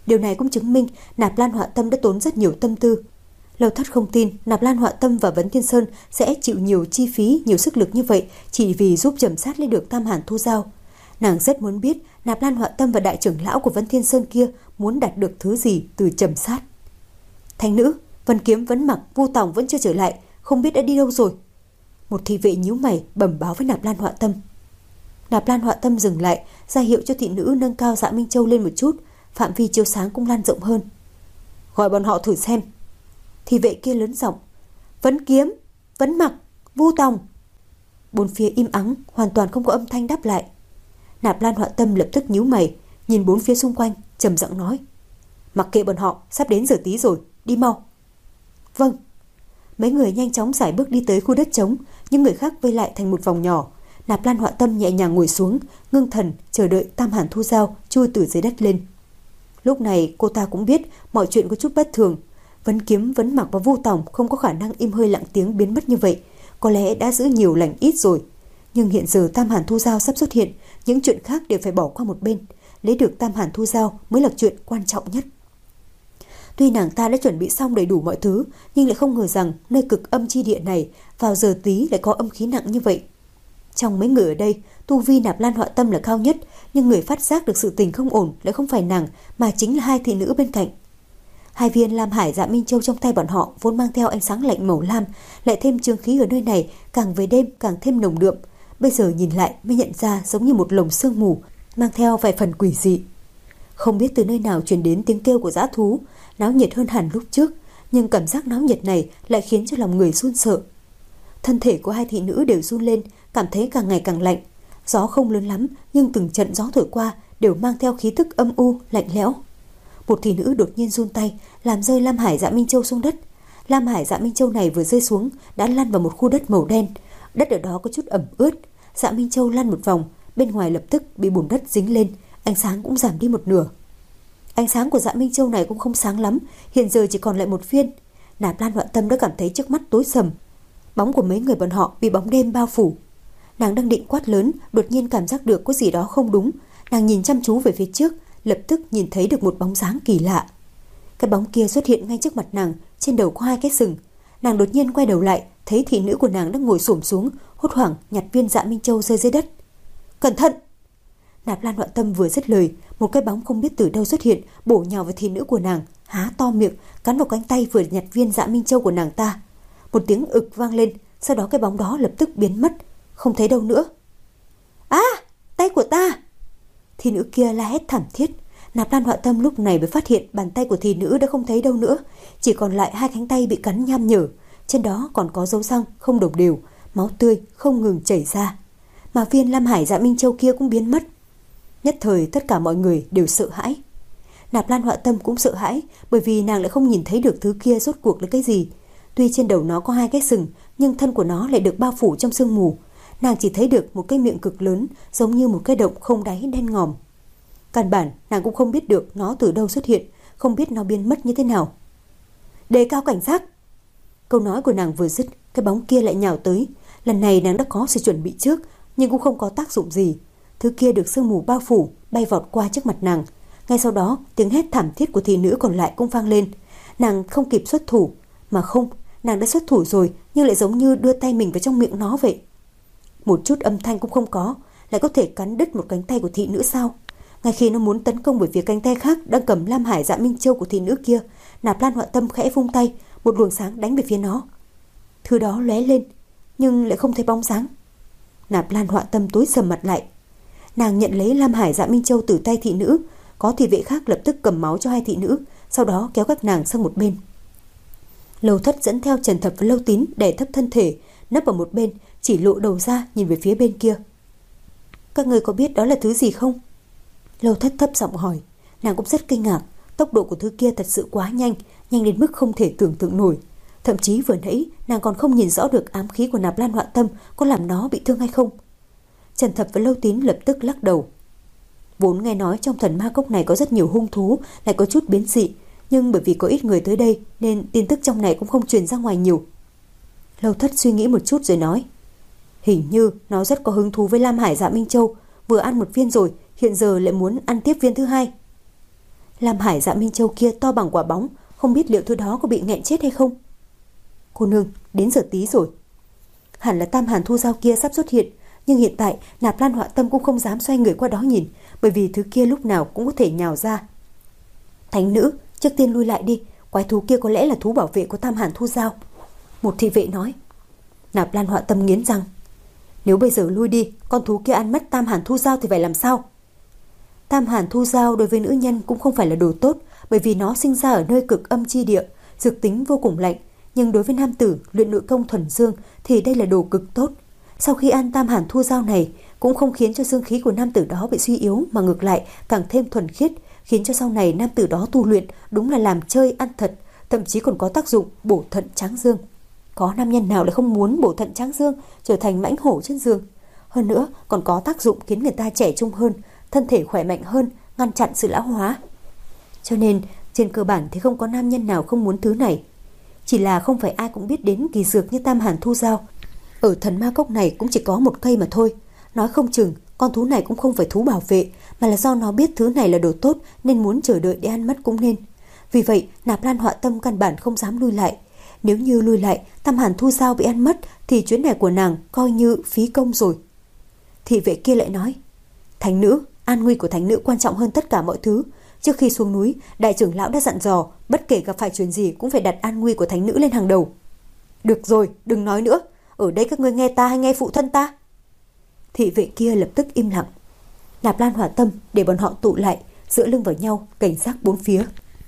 Điều này cũng chứng minh Nạp Lan Họa Tâm đã tốn rất nhiều tâm tư. Lâu Thất không tin Nạp Lan Họa Tâm và Vấn Thiên Sơn sẽ chịu nhiều chi phí, nhiều sức lực như vậy chỉ vì giúp Trầm Sát lấy được Tam Hàn Thu Dao. Nàng rất muốn biết Nạp Lan Họa Tâm và đại trưởng lão của Vấn Thiên Sơn kia muốn đạt được thứ gì từ Trầm Sát. Thánh nữ, Vân Kiếm, Vấn Mặc, Vu Tòng vẫn chưa trở lại, không biết đã đi đâu rồi. Một thị vệ nhíu mày bẩm báo với Nạp Lan Họa Tâm. Nạp Lan Họa Tâm dừng lại, ra hiệu cho thị nữ nâng cao Dạ Minh Châu lên một chút, phạm vi chiếu sáng cũng lan rộng hơn. Gọi bọn họ thử xem. Thị vệ kia lớn giọng. Vấn Kiếm, Vấn Mặc, Vu Tòng. Bốn phía im ắng, hoàn toàn không có âm thanh đáp lại. Nạp Lan Họa Tâm lập tức nhíu mày, nhìn bốn phía xung quanh, trầm giọng nói. Mặc kệ bọn họ, sắp đến giờ tí rồi, đi mau. Vâng. Mấy người nhanh chóng giải bước đi tới khu đất trống, những người khác vây lại thành một vòng nhỏ. Nạp Lan Họa Tâm nhẹ nhàng ngồi xuống, ngưng thần chờ đợi Tam Hàn Thu Dao chui từ dưới đất lên. Lúc này cô ta cũng biết mọi chuyện có chút bất thường. Vấn Kiếm, Vấn Mặc và Vu Tòng không có khả năng im hơi lặng tiếng biến mất như vậy, có lẽ đã giữ nhiều lành ít rồi. Nhưng hiện giờ Tam Hàn Thu Dao sắp xuất hiện, những chuyện khác đều phải bỏ qua một bên. Lấy được Tam Hàn Thu Dao mới là chuyện quan trọng nhất. Tuy nàng ta đã chuẩn bị xong đầy đủ mọi thứ, nhưng lại không ngờ rằng nơi cực âm chi địa này vào giờ tí lại có âm khí nặng như vậy. Trong mấy người ở đây, tu vi Nạp Lan Họa Tâm là cao nhất, nhưng người phát giác được sự tình không ổn lại không phải nàng mà chính là hai thị nữ bên cạnh. Hai viên Lam Hải Dạ Minh Châu trong tay bọn họ vốn mang theo ánh sáng lạnh màu lam, lại thêm chương khí ở nơi này càng về đêm càng thêm nồng đượm. Bây giờ nhìn lại mới nhận ra giống như một lồng sương mù, mang theo vài phần quỷ dị. Không biết từ nơi nào truyền đến tiếng kêu của dã thú, náo nhiệt hơn hẳn lúc trước, nhưng cảm giác náo nhiệt này lại khiến cho lòng người run sợ. Thân thể của hai thị nữ đều run lên, cảm thấy càng ngày càng lạnh. Gió không lớn lắm, nhưng từng trận gió thổi qua đều mang theo khí tức âm u, lạnh lẽo. Một thị nữ đột nhiên run tay, làm rơi Lam Hải Dạ Minh Châu xuống đất. Lam Hải Dạ Minh Châu này vừa rơi xuống đã lăn vào một khu đất màu đen. Đất ở đó có chút ẩm ướt. Dạ Minh Châu lăn một vòng, bên ngoài lập tức bị bùn đất dính lên, ánh sáng cũng giảm đi một nửa. Ánh sáng của Dạ Minh Châu này cũng không sáng lắm, hiện giờ chỉ còn lại một viên. Nạp Lan Họa Tâm đã cảm thấy trước mắt tối sầm. Bóng của mấy người bọn họ bị bóng đêm bao phủ. Nàng đang định quát lớn, đột nhiên cảm giác được có gì đó không đúng. Nàng nhìn chăm chú về phía trước, lập tức nhìn thấy được một bóng dáng kỳ lạ. Cái bóng kia xuất hiện ngay trước mặt nàng, trên đầu có hai cái sừng. Nàng đột nhiên quay đầu lại, thấy thị nữ của nàng đang ngồi xổm xuống, hốt hoảng nhặt viên Dạ Minh Châu rơi dưới đất. Cẩn thận! Nạp Lan Họa Tâm vừa dứt lời, một cái bóng không biết từ đâu xuất hiện, bổ nhào vào thị nữ của nàng, há to miệng, cắn vào cánh tay vừa nhặt viên Dạ Minh Châu của nàng ta. Một tiếng ực vang lên, sau đó cái bóng đó lập tức biến mất, không thấy đâu nữa. À, tay của ta! Thị nữ kia la hét thảm thiết. Nạp Lan Họa Tâm lúc này mới phát hiện bàn tay của thị nữ đã không thấy đâu nữa, chỉ còn lại hai cánh tay bị cắn nham nhở, trên đó còn có dấu răng không đồng đều, máu tươi không ngừng chảy ra. Mà viên Lam Hải Dạ Minh Châu kia cũng biến mất. Nhất thời tất cả mọi người đều sợ hãi. Nạp Lan Họa Tâm cũng sợ hãi, bởi vì nàng lại không nhìn thấy được thứ kia rốt cuộc là cái gì. Tuy trên đầu nó có hai cái sừng, nhưng thân của nó lại được bao phủ trong sương mù. Nàng chỉ thấy được một cái miệng cực lớn, giống như một cái động không đáy đen ngòm. Căn bản nàng cũng không biết được nó từ đâu xuất hiện, không biết nó biến mất như thế nào. Đề cao cảnh giác! Câu nói của nàng vừa dứt, cái bóng kia lại nhào tới. Lần này nàng đã có sự chuẩn bị trước, nhưng cũng không có tác dụng gì. Thứ kia được sương mù bao phủ, bay vọt qua trước mặt nàng. Ngay sau đó, tiếng hét thảm thiết của thị nữ còn lại cũng vang lên. Nàng không kịp xuất thủ, mà không, nàng đã xuất thủ rồi, nhưng lại giống như đưa tay mình vào trong miệng nó vậy. Một chút âm thanh cũng không có, lại có thể cắn đứt một cánh tay của thị nữ sao? Ngay khi nó muốn tấn công về phía cánh tay khác đang cầm Lam Hải Dạ Minh Châu của thị nữ kia, Nạp Lan Họa Tâm khẽ vung tay, một luồng sáng đánh về phía nó. Thứ đó lóe lên, nhưng lại không thấy bóng dáng. Nạp Lan Họa Tâm tối sầm mặt lại. Nàng nhận lấy Lam Hải Dạ Minh Châu từ tay thị nữ, có thị vệ khác lập tức cầm máu cho hai thị nữ, sau đó kéo các nàng sang một bên. Lâu Thất dẫn theo Trần Thập và Lâu Tín đè thấp thân thể, nấp ở một bên, chỉ lộ đầu ra nhìn về phía bên kia. Các người có biết đó là thứ gì không? Lâu Thất thấp giọng hỏi. Nàng cũng rất kinh ngạc, tốc độ của thứ kia thật sự quá nhanh, nhanh đến mức không thể tưởng tượng nổi. Thậm chí vừa nãy nàng còn không nhìn rõ được ám khí của Nạp Lan Họa Tâm có làm nó bị thương hay không. Trần Thập và Lâu Tín lập tức lắc đầu. Vốn nghe nói trong thần ma cốc này có rất nhiều hung thú, lại có chút biến dị, nhưng bởi vì có ít người tới đây nên tin tức trong này cũng không truyền ra ngoài nhiều. Lâu Thất suy nghĩ một chút rồi nói. Hình như nó rất có hứng thú với Lam Hải Dạ Minh Châu, vừa ăn một viên rồi, hiện giờ lại muốn ăn tiếp viên thứ hai. Lam Hải Dạ Minh Châu kia to bằng quả bóng, không biết liệu thứ đó có bị nghẹn chết hay không. Cô nương, đến giờ tí rồi. Hẳn là Tam Hàn Thu Giao kia sắp xuất hiện, nhưng hiện tại Nạp Lan Họa Tâm cũng không dám xoay người qua đó nhìn, bởi vì thứ kia lúc nào cũng có thể nhào ra. Thánh nữ, trước tiên lui lại đi, quái thú kia có lẽ là thú bảo vệ của Tam Hàn Thu Giao. Một thị vệ nói. Nạp Lan Họa Tâm nghiến răng. Nếu bây giờ lui đi, con thú kia ăn mất Tam Hàn Thu Giao thì phải làm sao? Tam Hàn Thu Giao đối với nữ nhân cũng không phải là đồ tốt, bởi vì nó sinh ra ở nơi cực âm chi địa, dược tính vô cùng lạnh, nhưng đối với nam tử luyện nội công thuần dương thì đây là đồ cực tốt. Sau khi ăn Tam Hàn Thu Giao này, cũng không khiến cho dương khí của nam tử đó bị suy yếu, mà ngược lại càng thêm thuần khiết, khiến cho sau này nam tử đó tu luyện đúng là làm chơi ăn thật, thậm chí còn có tác dụng bổ thận tráng dương. Có nam nhân nào lại không muốn bổ thận tráng dương, trở thành mãnh hổ trên giường? Hơn nữa còn có tác dụng khiến người ta trẻ trung hơn, thân thể khỏe mạnh hơn, ngăn chặn sự lão hóa. Cho nên trên cơ bản thì không có nam nhân nào không muốn thứ này. Chỉ là không phải ai cũng biết đến kỳ dược như Tam Hàn Thu Giao. Ở Thần Ma Cốc này cũng chỉ có một cây mà thôi. Nói không chừng con thú này cũng không phải thú bảo vệ, mà là do nó biết thứ này là đồ tốt nên muốn chờ đợi để ăn mất cũng nên. Vì vậy Nạp Lan Họa Tâm căn bản không dám lui lại. Nếu như lui lại, Tam Hàn Thu Giao bị ăn mất thì chuyến này của nàng coi như phí công rồi. Thị vệ kia lại nói. Thánh nữ, an nguy của thánh nữ quan trọng hơn tất cả mọi thứ. Trước khi xuống núi, đại trưởng lão đã dặn dò bất kể gặp phải chuyện gì cũng phải đặt an nguy của thánh nữ lên hàng đầu. Được rồi, đừng nói nữa. Ở đây các ngươi nghe ta hay nghe phụ thân ta? Thị vệ kia lập tức im lặng. Nạp Lan Hỏa Tâm để bọn họ tụ lại, dựa lưng vào nhau, cảnh giác bốn phía.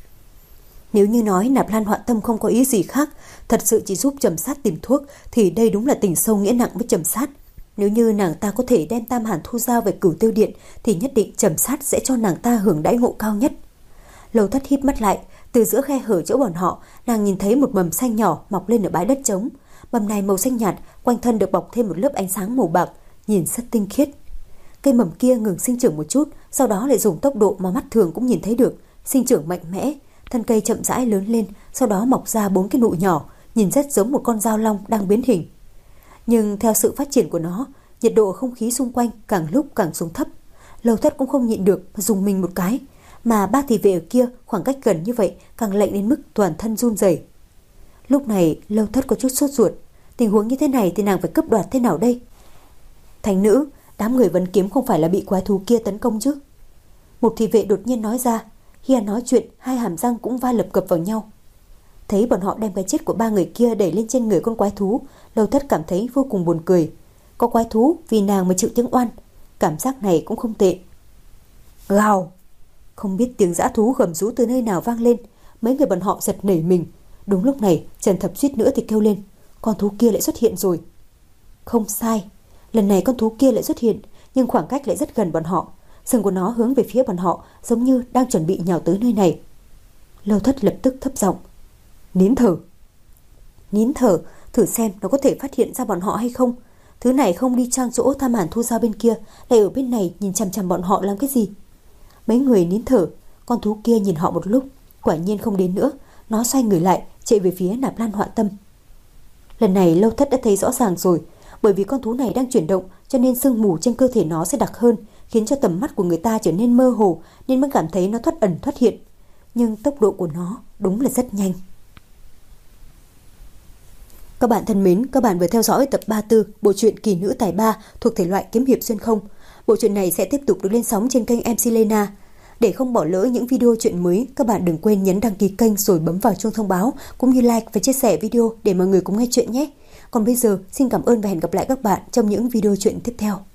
Nếu như nói Nạp Lan Họa Tâm không có ý gì khác, thật sự chỉ giúp Trầm Sát tìm thuốc, thì đây đúng là tình sâu nghĩa nặng với Trầm Sát. Nếu như nàng ta có thể đem Tam Hàn Thu Giao về Cửu Tiêu Điện, thì nhất định Trầm Sát sẽ cho nàng ta hưởng đãi ngộ cao nhất. Lầu Thất híp mắt lại, từ giữa khe hở chỗ bọn họ, nàng nhìn thấy một mầm xanh nhỏ mọc lên ở bãi đất trống. Mầm này màu xanh nhạt, quanh thân được bọc thêm một lớp ánh sáng màu bạc, nhìn rất tinh khiết. Cây mầm kia ngừng sinh trưởng một chút, sau đó lại dùng tốc độ mà mắt thường cũng nhìn thấy được, sinh trưởng mạnh mẽ. Thân cây chậm rãi lớn lên, sau đó mọc ra bốn cái nụ nhỏ, nhìn rất giống một con dao long đang biến hình. Nhưng theo sự phát triển của nó, nhiệt độ không khí xung quanh càng lúc càng xuống thấp. Lầu Thất cũng không nhịn được mà dùng mình một cái, mà ba thị vệ ở kia khoảng cách gần như vậy càng lạnh đến mức toàn thân run rẩy. Lúc này Lầu Thất có chút sốt ruột, tình huống như thế này thì nàng phải cướp đoạt thế nào đây? Thánh nữ, đám người vấn kiếm không phải là bị quái thú kia tấn công chứ? Một thị vệ đột nhiên nói ra. Khi nói chuyện, hai hàm răng cũng va lập cập vào nhau. Thấy bọn họ đem cái chết của ba người kia đẩy lên trên người con quái thú, Lầu Thất cảm thấy vô cùng buồn cười. Có quái thú vì nàng mà chịu tiếng oan, cảm giác này cũng không tệ. Gào! Không biết tiếng dã thú gầm rú từ nơi nào vang lên, mấy người bọn họ giật nảy mình. Đúng lúc này, Trần Thập suýt nữa thì kêu lên, con thú kia lại xuất hiện rồi. Không sai, lần này con thú kia lại xuất hiện, nhưng khoảng cách lại rất gần bọn họ. Sừng của nó hướng về phía bọn họ, giống như đang chuẩn bị nhào tới nơi này. Lầu Thất lập tức thấp giọng, nín thở. Nín thở, thử xem nó có thể phát hiện ra bọn họ hay không. Thứ này không đi trang chỗ Tam Hàn Thu Giao bên kia, lại ở bên này nhìn chằm chằm bọn họ làm cái gì? Mấy người nín thở, con thú kia nhìn họ một lúc, quả nhiên không đến nữa. Nó xoay người lại, chạy về phía Nạp Lan Họa Tâm. Lần này Lâu Thất đã thấy rõ ràng rồi, bởi vì con thú này đang chuyển động, cho nên sương mù trên cơ thể nó sẽ đặc hơn, khiến cho tầm mắt của người ta trở nên mơ hồ, nên mới cảm thấy nó thoát ẩn thoát hiện. Nhưng tốc độ của nó đúng là rất nhanh. Các bạn thân mến, các bạn vừa theo dõi tập ba mươi tư bộ truyện Kỳ Nữ Tài Ba thuộc thể loại kiếm hiệp xuyên không. Bộ truyện này sẽ tiếp tục được lên sóng trên kênh em xê Lena. Để không bỏ lỡ những video truyện mới, các bạn đừng quên nhấn đăng ký kênh rồi bấm vào chuông thông báo, cũng như like và chia sẻ video để mọi người cùng nghe chuyện nhé. Còn bây giờ, xin cảm ơn và hẹn gặp lại các bạn trong những video truyện tiếp theo.